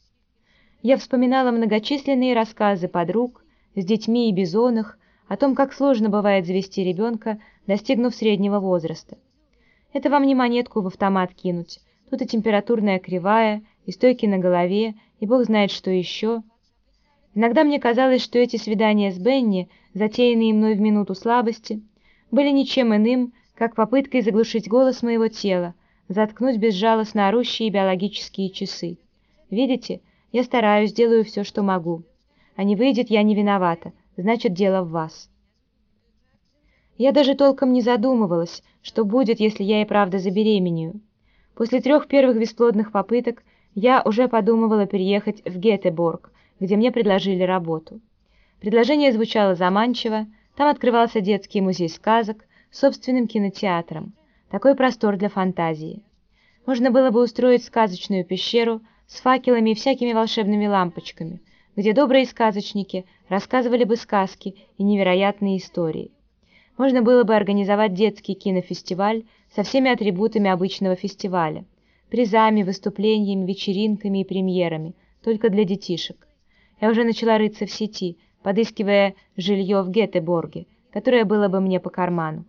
Я вспоминала многочисленные рассказы подруг с детьми и бизонах о том, как сложно бывает завести ребенка, достигнув среднего возраста. Это вам не монетку в автомат кинуть, тут и температурная кривая, и стойки на голове, и бог знает что еще. Иногда мне казалось, что эти свидания с Бенни, затеянные мной в минуту слабости, были ничем иным, как попыткой заглушить голос моего тела, заткнуть безжалостно орущие биологические часы. Видите, я стараюсь, делаю все, что могу. А не выйдет, я не виновата, значит, дело в вас. Я даже толком не задумывалась, что будет, если я и правда забеременею. После трех первых бесплодных попыток я уже подумывала переехать в Гетеборг, где мне предложили работу. Предложение звучало заманчиво, там открывался детский музей сказок с собственным кинотеатром, такой простор для фантазии. Можно было бы устроить сказочную пещеру с факелами и всякими волшебными лампочками, где добрые сказочники рассказывали бы сказки и невероятные истории. Можно было бы организовать детский кинофестиваль со всеми атрибутами обычного фестиваля, призами, выступлениями, вечеринками и премьерами, только для детишек. Я уже начала рыться в сети, подыскивая жилье в Гетеборге, которое было бы мне по карману.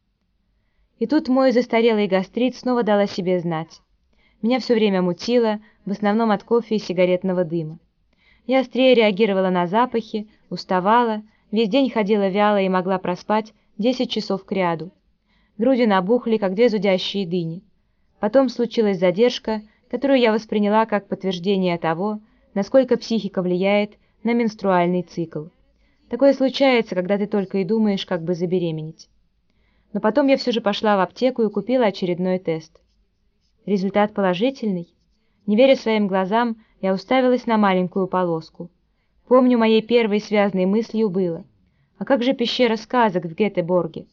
И тут мой застарелый гастрит снова дал о себе знать. Меня все время мутило, в основном от кофе и сигаретного дыма. Я острее реагировала на запахи, уставала, весь день ходила вяло и могла проспать десять часов кряду. Груди набухли, как две зудящие дыни. Потом случилась задержка, которую я восприняла как подтверждение того, насколько психика влияет на менструальный цикл. Такое случается, когда ты только и думаешь, как бы забеременеть. Но потом я все же пошла в аптеку и купила очередной тест. Результат положительный. Не веря своим глазам, я уставилась на маленькую полоску. Помню, моей первой связанной мыслью было: а как же пещера сказок в Гетеборге?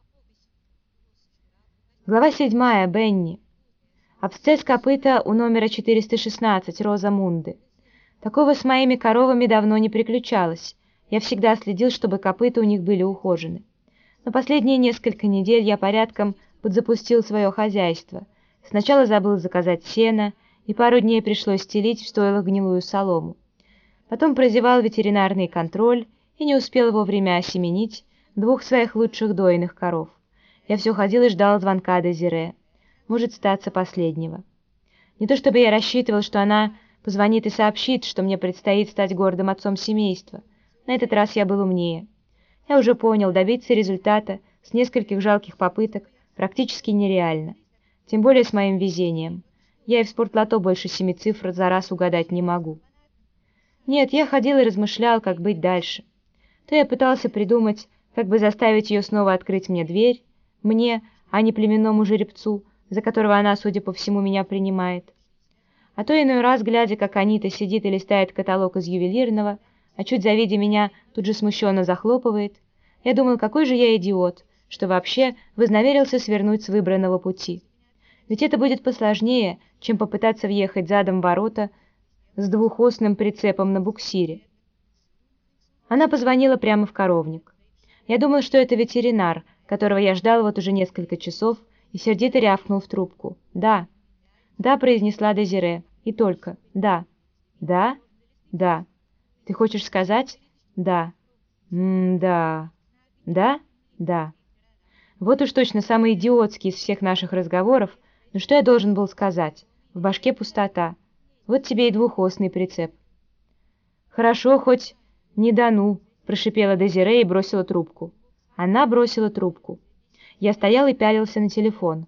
Глава седьмая. Бенни. Абсцесс копыта у номера четыреста шестнадцать, Розамунды. Такого с моими коровами давно не приключалось. Я всегда следил, чтобы копыта у них были ухожены. Но последние несколько недель я порядком подзапустил свое хозяйство. Сначала забыл заказать сено, и пару дней пришлось стелить в стойлах гнилую солому. Потом прозевал ветеринарный контроль и не успел вовремя осеменить двух своих лучших дойных коров. Я все ходил и ждал звонка Дезире. Может, статься последнего. Не то чтобы я рассчитывал, что она позвонит и сообщит, что мне предстоит стать гордым отцом семейства. На этот раз я был умнее. Я уже понял, добиться результата с нескольких жалких попыток практически нереально. Тем более с моим везением. Я и в спортлото больше семи цифр за раз угадать не могу. Нет, я ходил и размышлял, как быть дальше. То я пытался придумать, как бы заставить ее снова открыть мне дверь, мне, а не племенному жеребцу, за которого она, судя по всему, меня принимает. А то иной раз, глядя, как Анита сидит и листает каталог из ювелирного, а чуть завидя меня, тут же смущенно захлопывает, я думал, какой же я идиот, что вообще вознамерился свернуть с выбранного пути. Ведь это будет посложнее, чем попытаться въехать задом в ворота с двухосным прицепом на буксире. Она позвонила прямо в коровник. Я думал, что это ветеринар, которого я ждал вот уже несколько часов, и сердито рявкнул в трубку. «Да». «Да», — произнесла Дезире. И только «да». «Да? Да». «Ты хочешь сказать?» «Да». «М-да». «Да? Да». Вот уж точно самый идиотский из всех наших разговоров. Но что я должен был сказать? В башке пустота. Вот тебе и двухосный прицеп. «Хорошо, хоть не да ну», — прошипела Дезире и бросила трубку. Она бросила трубку. Я стоял и пялился на телефон.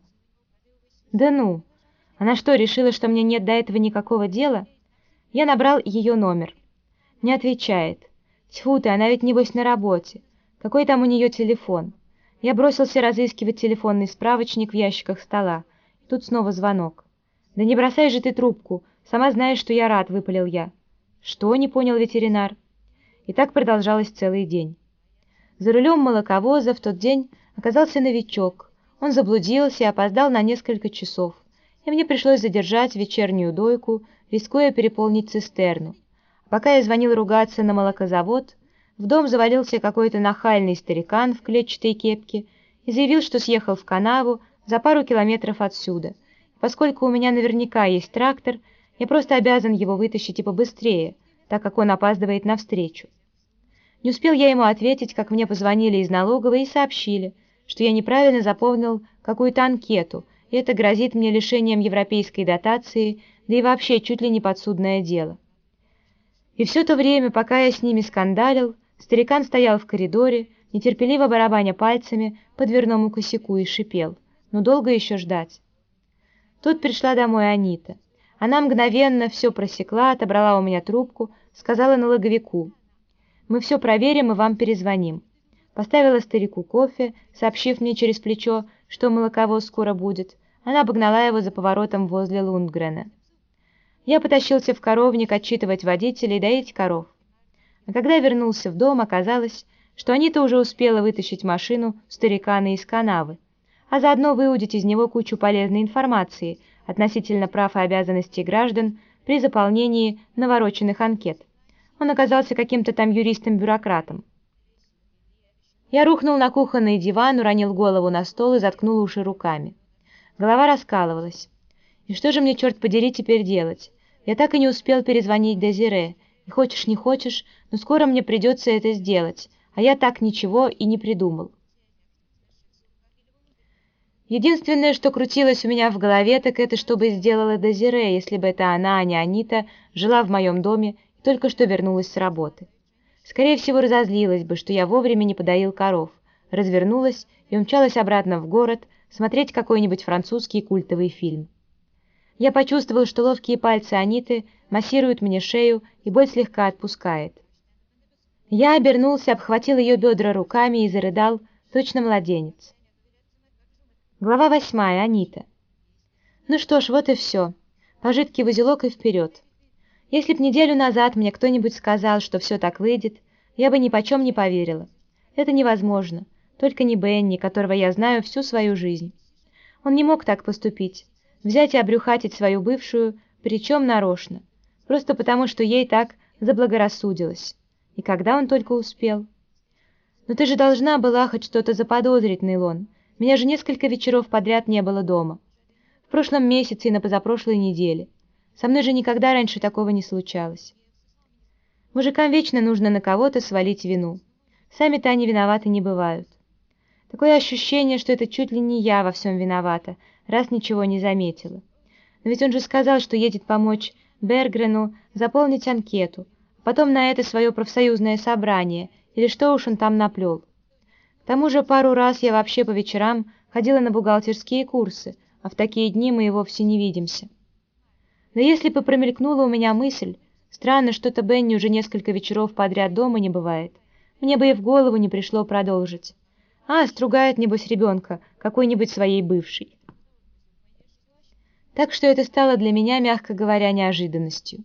«Да ну! Она что, решила, что мне нет до этого никакого дела?» Я набрал ее номер. Не отвечает. Тьфу ты, она ведь небось на работе. Какой там у нее телефон? Я бросился разыскивать телефонный справочник в ящиках стола. И тут снова звонок. «Да не бросай же ты трубку. Сама знаешь, что я рад», — выпалил я. «Что?» — не понял ветеринар. И так продолжалось целый день. За рулем молоковоза в тот день оказался новичок. Он заблудился и опоздал на несколько часов, и мне пришлось задержать вечернюю дойку, рискуя переполнить цистерну. А пока я звонил ругаться на молокозавод, в дом завалился какой-то нахальный старикан в клетчатой кепке и заявил, что съехал в канаву за пару километров отсюда. Поскольку у меня наверняка есть трактор, я просто обязан его вытащить и побыстрее, так как он опаздывает навстречу. Не успел я ему ответить, как мне позвонили из налоговой и сообщили, что я неправильно заполнил какую-то анкету, и это грозит мне лишением европейской дотации, да и вообще чуть ли не подсудное дело. И все то время, пока я с ними скандалил, старикан стоял в коридоре, нетерпеливо барабаня пальцами по дверному косяку и шипел. Ну долго еще ждать? Тут пришла домой Анита. Она мгновенно все просекла, отобрала у меня трубку, сказала налоговику: «Мы все проверим и вам перезвоним». Поставила старику кофе, сообщив мне через плечо, что молоковоз скоро будет. Она обогнала его за поворотом возле Лундгрена. Я потащился в коровник отчитывать водителей и доить коров. А когда вернулся в дом, оказалось, что Анита уже успела вытащить машину старикана из канавы, а заодно выудить из него кучу полезной информации относительно прав и обязанностей граждан при заполнении навороченных анкет. Он оказался каким-то там юристом-бюрократом. Я рухнул на кухонный диван, уронил голову на стол и заткнул уши руками. Голова раскалывалась. И что же мне, черт подери, теперь делать? Я так и не успел перезвонить Дезире. И хочешь не хочешь, но скоро мне придется это сделать, а я так ничего и не придумал. Единственное, что крутилось у меня в голове, так это что бы сделала Дезире, если бы это она, а не Анита, жила в моем доме и только что вернулась с работы. Скорее всего, разозлилась бы, что я вовремя не подоил коров, развернулась и умчалась обратно в город смотреть какой-нибудь французский культовый фильм. Я почувствовал, что ловкие пальцы Аниты массируют мне шею, и боль слегка отпускает. Я обернулся, обхватил ее бедра руками и зарыдал, точно младенец. Глава восьмая. Анита. Ну что ж, вот и все. Пожитки в узелок и вперед. Если б неделю назад мне кто-нибудь сказал, что все так выйдет, я бы ни почем не поверила. Это невозможно, только не Бенни, которого я знаю всю свою жизнь. Он не мог так поступить, взять и обрюхатить свою бывшую, причем нарочно, просто потому, что ей так заблагорассудилось. И когда он только успел? Но ты же должна была хоть что-то заподозрить, Нейлон. Меня же несколько вечеров подряд не было дома. В прошлом месяце и на позапрошлой неделе. Со мной же никогда раньше такого не случалось. Мужикам вечно нужно на кого-то свалить вину. Сами-то они виноваты не бывают. Такое ощущение, что это чуть ли не я во всем виновата, раз ничего не заметила. Но ведь он же сказал, что едет помочь Бергрену заполнить анкету, потом на это свое профсоюзное собрание, или что уж он там наплел. К тому же пару раз я вообще по вечерам ходила на бухгалтерские курсы, а в такие дни мы и вовсе не видимся. Но если бы промелькнула у меня мысль, странно, что-то Бенни уже несколько вечеров подряд дома не бывает, мне бы и в голову не пришло продолжить. А, стругает, небось, ребенка, какой-нибудь своей бывшей. Так что это стало для меня, мягко говоря, неожиданностью.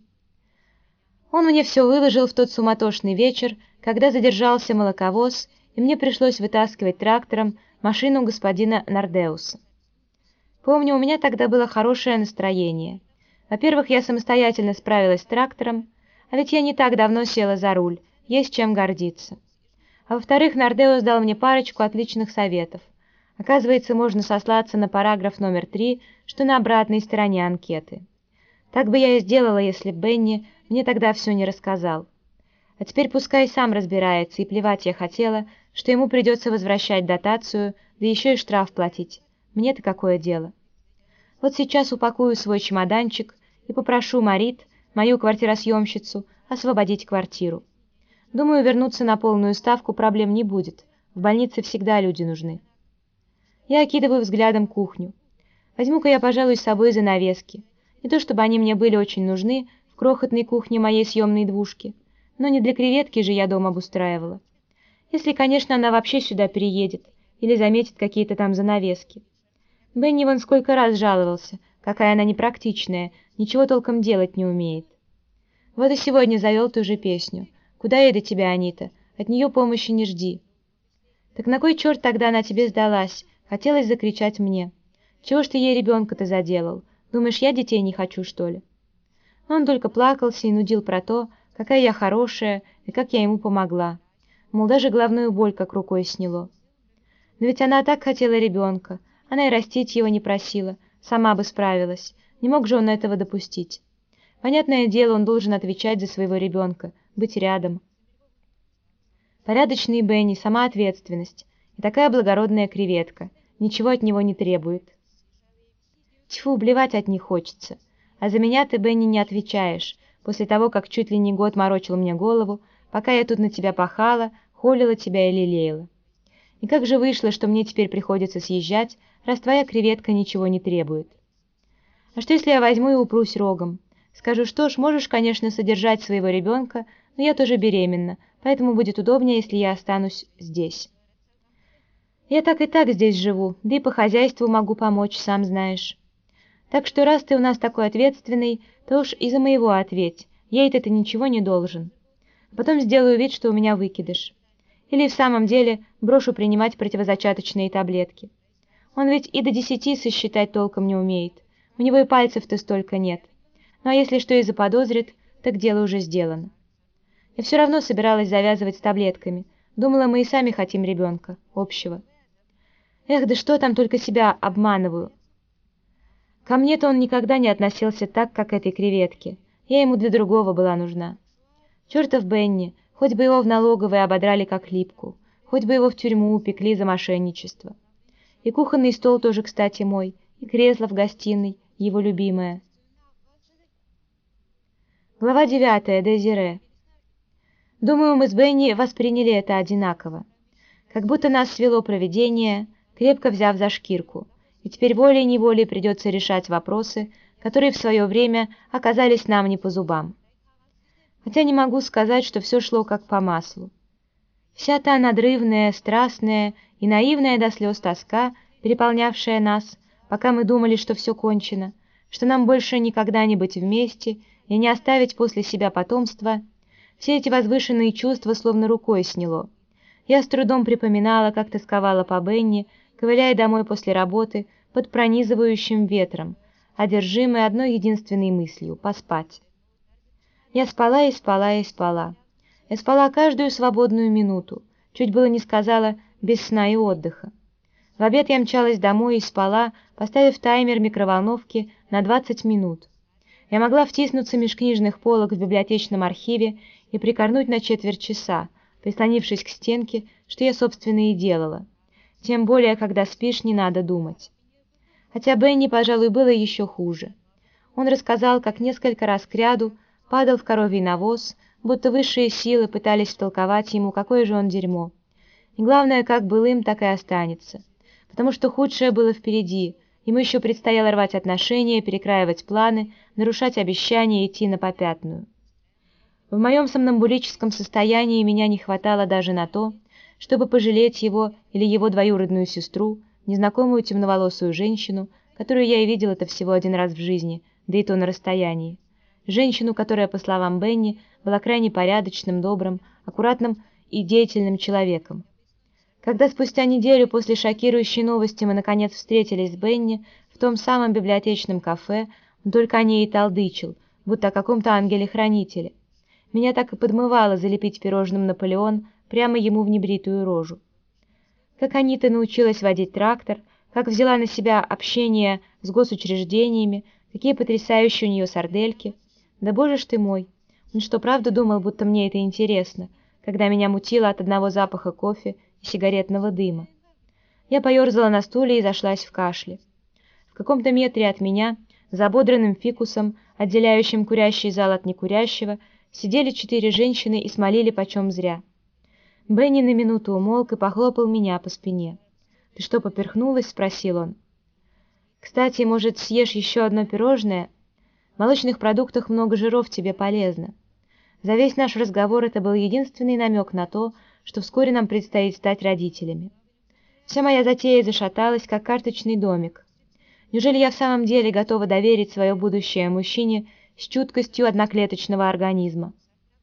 Он мне все выложил в тот суматошный вечер, когда задержался молоковоз, и мне пришлось вытаскивать трактором машину господина Нордеуса. Помню, у меня тогда было хорошее настроение. Во-первых, я самостоятельно справилась с трактором, а ведь я не так давно села за руль, есть чем гордиться. А во-вторых, Нордеус дал мне парочку отличных советов. Оказывается, можно сослаться на параграф номер три, что на обратной стороне анкеты. Так бы я и сделала, если б Бенни мне тогда все не рассказал. А теперь пускай сам разбирается, и плевать я хотела, что ему придется возвращать дотацию, да еще и штраф платить. Мне-то какое дело? Вот сейчас упакую свой чемоданчик и попрошу Марит, мою квартиросъемщицу, освободить квартиру. Думаю, вернуться на полную ставку проблем не будет. В больнице всегда люди нужны. Я окидываю взглядом кухню. Возьму-ка я, пожалуй, с собой занавески. Не то чтобы они мне были очень нужны в крохотной кухне моей съемной двушки, но не для креветки же я дом обустраивала. Если, конечно, она вообще сюда переедет или заметит какие-то там занавески. Бенни вон сколько раз жаловался, какая она непрактичная, ничего толком делать не умеет. Вот и сегодня завел ту же песню. «Куда я до тебя, Анита? От нее помощи не жди». Так на кой черт тогда она тебе сдалась? Хотелось закричать мне. Чего ж ты ей ребенка-то заделал? Думаешь, я детей не хочу, что ли? Но он только плакался и нудил про то, какая я хорошая и как я ему помогла. Мол, даже головную боль как рукой сняло. Но ведь она так хотела ребенка, она и растить его не просила, сама бы справилась. Не мог же он этого допустить. Понятное дело, он должен отвечать за своего ребенка, быть рядом. Порядочный Бенни, сама ответственность. И такая благородная креветка. Ничего от него не требует. Тьфу, блевать от них хочется. А за меня ты, Бенни, не отвечаешь, после того, как чуть ли не год морочил мне голову, пока я тут на тебя пахала, холила тебя и лелеяла. И как же вышло, что мне теперь приходится съезжать, раз твоя креветка ничего не требует? А что, если я возьму и упрусь рогом? Скажу, что ж, можешь, конечно, содержать своего ребенка, но я тоже беременна, поэтому будет удобнее, если я останусь здесь. Я так и так здесь живу, да и по хозяйству могу помочь, сам знаешь. Так что раз ты у нас такой ответственный, то уж и за моего ответь, ей-то ты ничего не должен. Потом сделаю вид, что у меня выкидыш. Или в самом деле брошу принимать противозачаточные таблетки. Он ведь и до десяти сосчитать толком не умеет, у него и пальцев-то столько нет. Ну а если что и заподозрит, так дело уже сделано. Я все равно собиралась завязывать с таблетками. Думала, мы и сами хотим ребенка, общего. Эх, да что там, только себя обманываю. Ко мне-то он никогда не относился так, как к этой креветке. Я ему для другого была нужна. Чертов Бенни, хоть бы его в налоговой ободрали как липку, хоть бы его в тюрьму упекли за мошенничество. И кухонный стол тоже, кстати, мой, и кресло в гостиной, его любимое. Глава девятая. Дезире. Думаю, мы с Бенни восприняли это одинаково. Как будто нас свело провидение, крепко взяв за шкирку, и теперь волей-неволей придется решать вопросы, которые в свое время оказались нам не по зубам. Хотя не могу сказать, что все шло как по маслу. Вся та надрывная, страстная и наивная до слез тоска, переполнявшая нас, пока мы думали, что все кончено, что нам больше никогда не быть вместе и не оставить после себя потомства, все эти возвышенные чувства словно рукой сняло. Я с трудом припоминала, как тосковала по Бенни, ковыляя домой после работы под пронизывающим ветром, одержимой одной единственной мыслью — поспать. Я спала и спала и спала. Я спала каждую свободную минуту, чуть было не сказала без сна и отдыха. В обед я мчалась домой и спала, поставив таймер микроволновки на двадцать минут. Я могла втиснуться меж книжных полок в библиотечном архиве и прикорнуть на четверть часа, прислонившись к стенке, что я, собственно, и делала. Тем более, когда спишь, не надо думать. Хотя Бенни, пожалуй, было еще хуже. Он рассказал, как несколько раз кряду падал в коровий навоз, будто высшие силы пытались втолковать ему, какое же он дерьмо. И главное, как был им, так и останется. Потому что худшее было впереди, ему еще предстояло рвать отношения, перекраивать планы, нарушать обещания, идти на попятную. В моем сомнамбулическом состоянии меня не хватало даже на то, чтобы пожалеть его или его двоюродную сестру, незнакомую темноволосую женщину, которую я и видела-то всего один раз в жизни, да и то на расстоянии. Женщину, которая, по словам Бенни, была крайне порядочным, добрым, аккуратным и деятельным человеком. Когда спустя неделю после шокирующей новости мы наконец встретились с Бенни в том самом библиотечном кафе, он только о ней и толдычил, будто о каком-то ангеле-хранителе. Меня так и подмывало залепить пирожным Наполеон прямо ему в небритую рожу. Как Анита научилась водить трактор, как взяла на себя общение с госучреждениями, какие потрясающие у нее сардельки. Да боже ж ты мой! Он что, правда думал, будто мне это интересно, когда меня мутило от одного запаха кофе и сигаретного дыма? Я поерзала на стуле и зашлась в кашле. В каком-то метре от меня, за ободранным фикусом, отделяющим курящий зал от некурящего, сидели четыре женщины и смолили почем зря. Бенни на минуту умолк и похлопал меня по спине. «Ты что, поперхнулась?» — спросил он. «Кстати, может, съешь еще одно пирожное? В молочных продуктах много жиров, тебе полезно». За весь наш разговор это был единственный намек на то, что вскоре нам предстоит стать родителями. Вся моя затея зашаталась, как карточный домик. Неужели я в самом деле готова доверить свое будущее мужчине с чуткостью одноклеточного организма?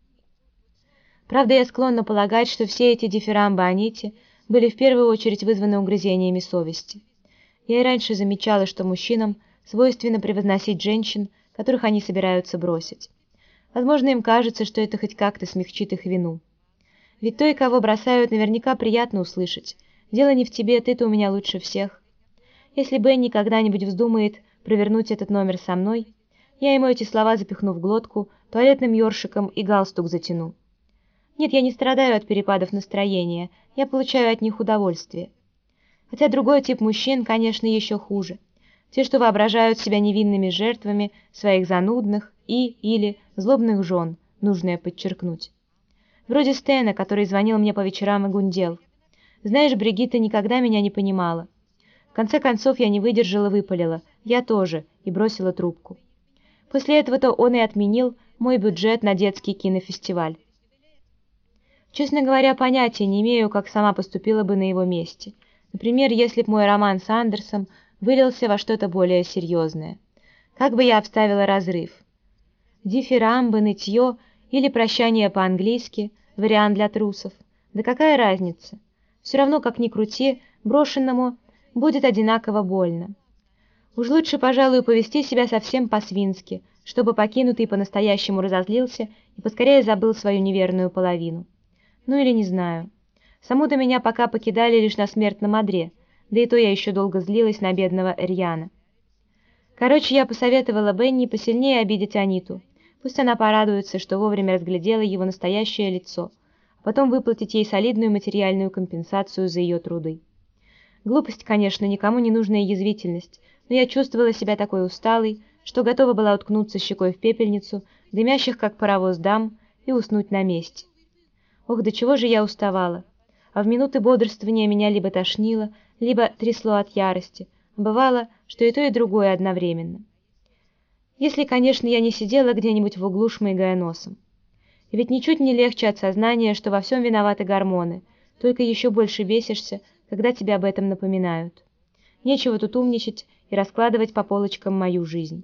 Правда, я склонна полагать, что все эти дифирамбы Аните были в первую очередь вызваны угрызениями совести. Я и раньше замечала, что мужчинам свойственно превозносить женщин, которых они собираются бросить. Возможно, им кажется, что это хоть как-то смягчит их вину. Ведь той, кого бросают, наверняка приятно услышать. Дело не в тебе, ты-то у меня лучше всех. Если Бенни когда-нибудь вздумает провернуть этот номер со мной, я ему эти слова запихну в глотку, туалетным ёршиком и галстук затяну. Нет, я не страдаю от перепадов настроения, я получаю от них удовольствие. Хотя другой тип мужчин, конечно, еще хуже. Те, что воображают себя невинными жертвами своих занудных и или злобных жен, нужно подчеркнуть. Вроде Стэна, который звонил мне по вечерам и гундел. Знаешь, Бригитта никогда меня не понимала. В конце концов я не выдержала и выпалила, я тоже, и бросила трубку. После этого-то он и отменил мой бюджет на детский кинофестиваль. Честно говоря, понятия не имею, как сама поступила бы на его месте. Например, если б мой роман с Андерсом вылился во что-то более серьезное. Как бы я обставила разрыв? Дифирамбы, нытье или прощание по-английски, вариант для трусов. Да какая разница? Все равно, как ни крути, брошенному будет одинаково больно. Уж лучше, пожалуй, повести себя совсем по-свински, чтобы покинутый по-настоящему разозлился и поскорее забыл свою неверную половину. Ну или не знаю. Саму-то меня пока покидали лишь на смертном одре, да и то я еще долго злилась на бедного Эрьяна. Короче, я посоветовала Бенни посильнее обидеть Аниту. Пусть она порадуется, что вовремя разглядела его настоящее лицо, а потом выплатить ей солидную материальную компенсацию за ее труды. Глупость, конечно, никому не нужная язвительность, но я чувствовала себя такой усталой, что готова была уткнуться щекой в пепельницу, дымящих как паровоз дам, и уснуть на месте. Ох, до чего же я уставала! А в минуты бодрствования меня либо тошнило, либо трясло от ярости. Бывало, что и то, и другое одновременно. Если, конечно, я не сидела где-нибудь в углу, шмыгая носом. И ведь ничуть не легче от сознания, что во всем виноваты гормоны, только еще больше бесишься, когда тебе об этом напоминают. Нечего тут умничать и раскладывать по полочкам мою жизнь.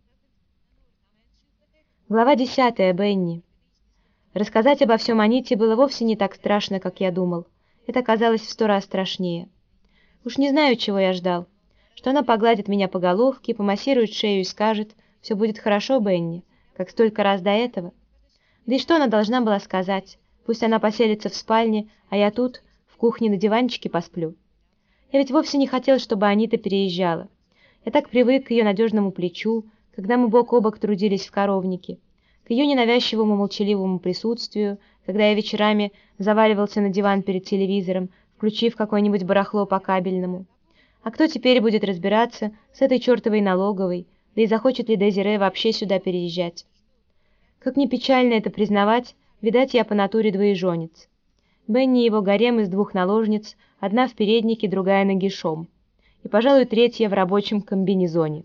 Глава десятая. Бенни. Рассказать обо всем Аните было вовсе не так страшно, как я думал. Это казалось в сто раз страшнее. Уж не знаю, чего я ждал. Что она погладит меня по головке, помассирует шею и скажет: «Все будет хорошо, Бенни», как столько раз до этого. Да и что она должна была сказать? Пусть она поселится в спальне, а я тут, в кухне на диванчике посплю. Я ведь вовсе не хотел, чтобы Анита переезжала. Я так привык к ее надежному плечу, когда мы бок о бок трудились в коровнике, к ее ненавязчивому молчаливому присутствию, когда я вечерами заваливался на диван перед телевизором, включив какое-нибудь барахло по кабельному. А кто теперь будет разбираться с этой чертовой налоговой, да и захочет ли Дезире вообще сюда переезжать. Как ни печально это признавать, видать, я по натуре двоеженец. Бенни и его гарем из двух наложниц, одна в переднике, другая нагишом, и, пожалуй, третья в рабочем комбинезоне.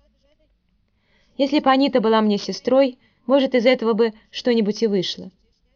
Если бы Анита была мне сестрой, может, из этого бы что-нибудь и вышло.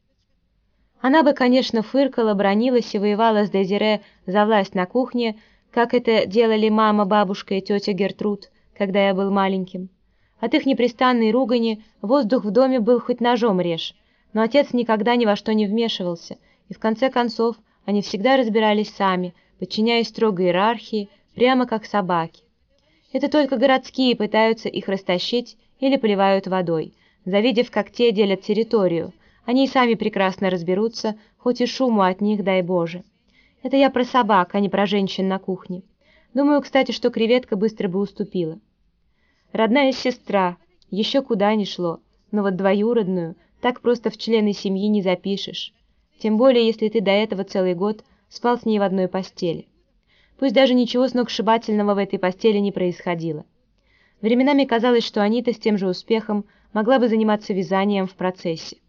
Она бы, конечно, фыркала, бранилась и воевала с Дезире за власть на кухне, как это делали мама, бабушка и тетя Гертруд, когда я был маленьким. От их непрестанной ругани воздух в доме был хоть ножом режь, но отец никогда ни во что не вмешивался, и в конце концов они всегда разбирались сами, подчиняясь строгой иерархии, прямо как собаки. Это только городские пытаются их растащить или поливают водой, завидев, как те делят территорию. Они и сами прекрасно разберутся, хоть и шуму от них, дай Боже. Это я про собак, а не про женщин на кухне. Думаю, кстати, что креветка быстро бы уступила. Родная сестра, еще куда ни шло, но вот двоюродную так просто в члены семьи не запишешь. Тем более, если ты до этого целый год спал с ней в одной постели. Пусть даже ничего сногсшибательного в этой постели не происходило. Временами казалось, что Анита с тем же успехом могла бы заниматься вязанием в процессе.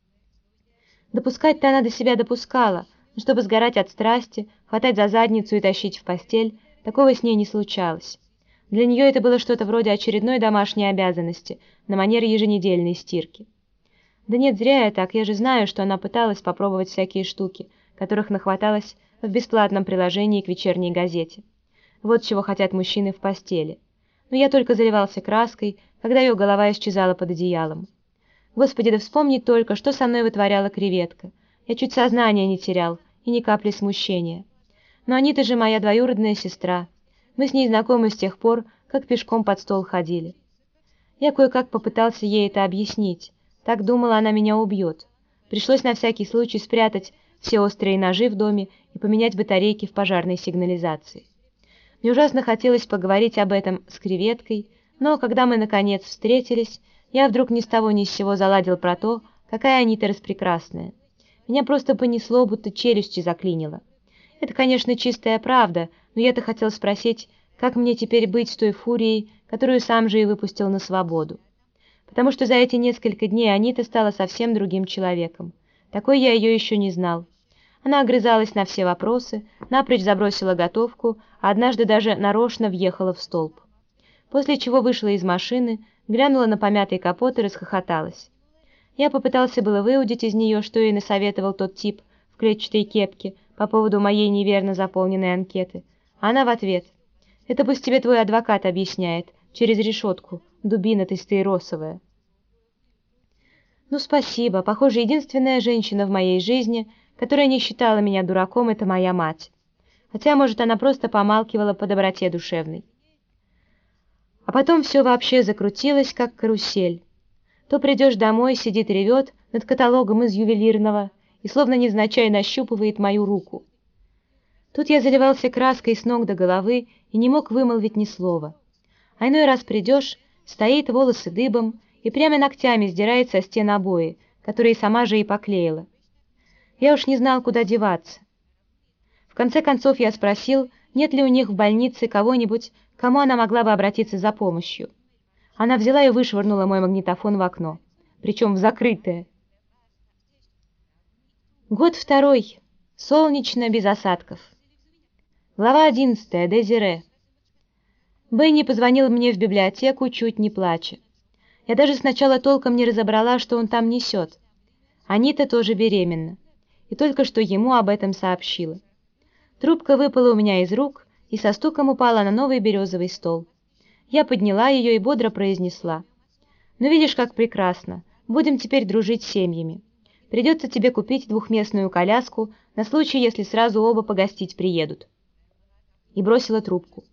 Допускать-то она до себя допускала, но чтобы сгорать от страсти, хватать за задницу и тащить в постель, такого с ней не случалось. Для нее это было что-то вроде очередной домашней обязанности, на манер еженедельной стирки. Да нет, зря я так, я же знаю, что она пыталась попробовать всякие штуки, которых нахваталась в бесплатном приложении к вечерней газете. Вот чего хотят мужчины в постели. Но я только заливался краской, когда ее голова исчезала под одеялом. Господи, да вспомни только, что со мной вытворяла креветка. Я чуть сознания не терял, и ни капли смущения. Но Анита же моя двоюродная сестра. Мы с ней знакомы с тех пор, как пешком под стол ходили. Я кое-как попытался ей это объяснить. Так думала, она меня убьет. Пришлось на всякий случай спрятать все острые ножи в доме и поменять батарейки в пожарной сигнализации. Мне ужасно хотелось поговорить об этом с креветкой, но когда мы наконец встретились, я вдруг ни с того ни с сего заладил про то, какая Анита распрекрасная. Меня просто понесло, будто челюсти заклинило. Это, конечно, чистая правда, но я-то хотел спросить, как мне теперь быть с той фурией, которую сам же и выпустил на свободу. Потому что за эти несколько дней Анита стала совсем другим человеком. Такой я ее еще не знал. Она огрызалась на все вопросы, напрочь забросила готовку, а однажды даже нарочно въехала в столб. После чего вышла из машины, глянула на помятый капот и расхохоталась. Я попытался было выудить из нее, что ей насоветовал тот тип в клетчатой кепке по поводу моей неверно заполненной анкеты. Она в ответ: «Это пусть тебе твой адвокат объясняет, через решетку, дубина ты стаиросовая». Ну, спасибо. Похоже, единственная женщина в моей жизни, которая не считала меня дураком, это моя мать. Хотя, может, она просто помалкивала по доброте душевной. А потом все вообще закрутилось, как карусель. То придешь домой, сидит ревет над каталогом из ювелирного и словно невзначай нащупывает мою руку. Тут я заливался краской с ног до головы и не мог вымолвить ни слова. А иной раз придешь, стоит, волосы дыбом, и прямо ногтями сдирает со стен обои, которые сама же и поклеила. Я уж не знал, куда деваться. В конце концов я спросил, нет ли у них в больнице кого-нибудь, кому она могла бы обратиться за помощью. Она взяла и вышвырнула мой магнитофон в окно, причем в закрытое. Год второй. Солнечно, без осадков. Глава одиннадцатая. Дезире. Бенни позвонил мне в библиотеку, чуть не плача. Я даже сначала толком не разобрала, что он там несет. Анита тоже беременна, и только что ему об этом сообщила. Трубка выпала у меня из рук и со стуком упала на новый березовый стол. Я подняла ее и бодро произнесла: «Ну видишь, как прекрасно. Будем теперь дружить с семьями. Придется тебе купить двухместную коляску на случай, если сразу оба погостить приедут». И бросила трубку.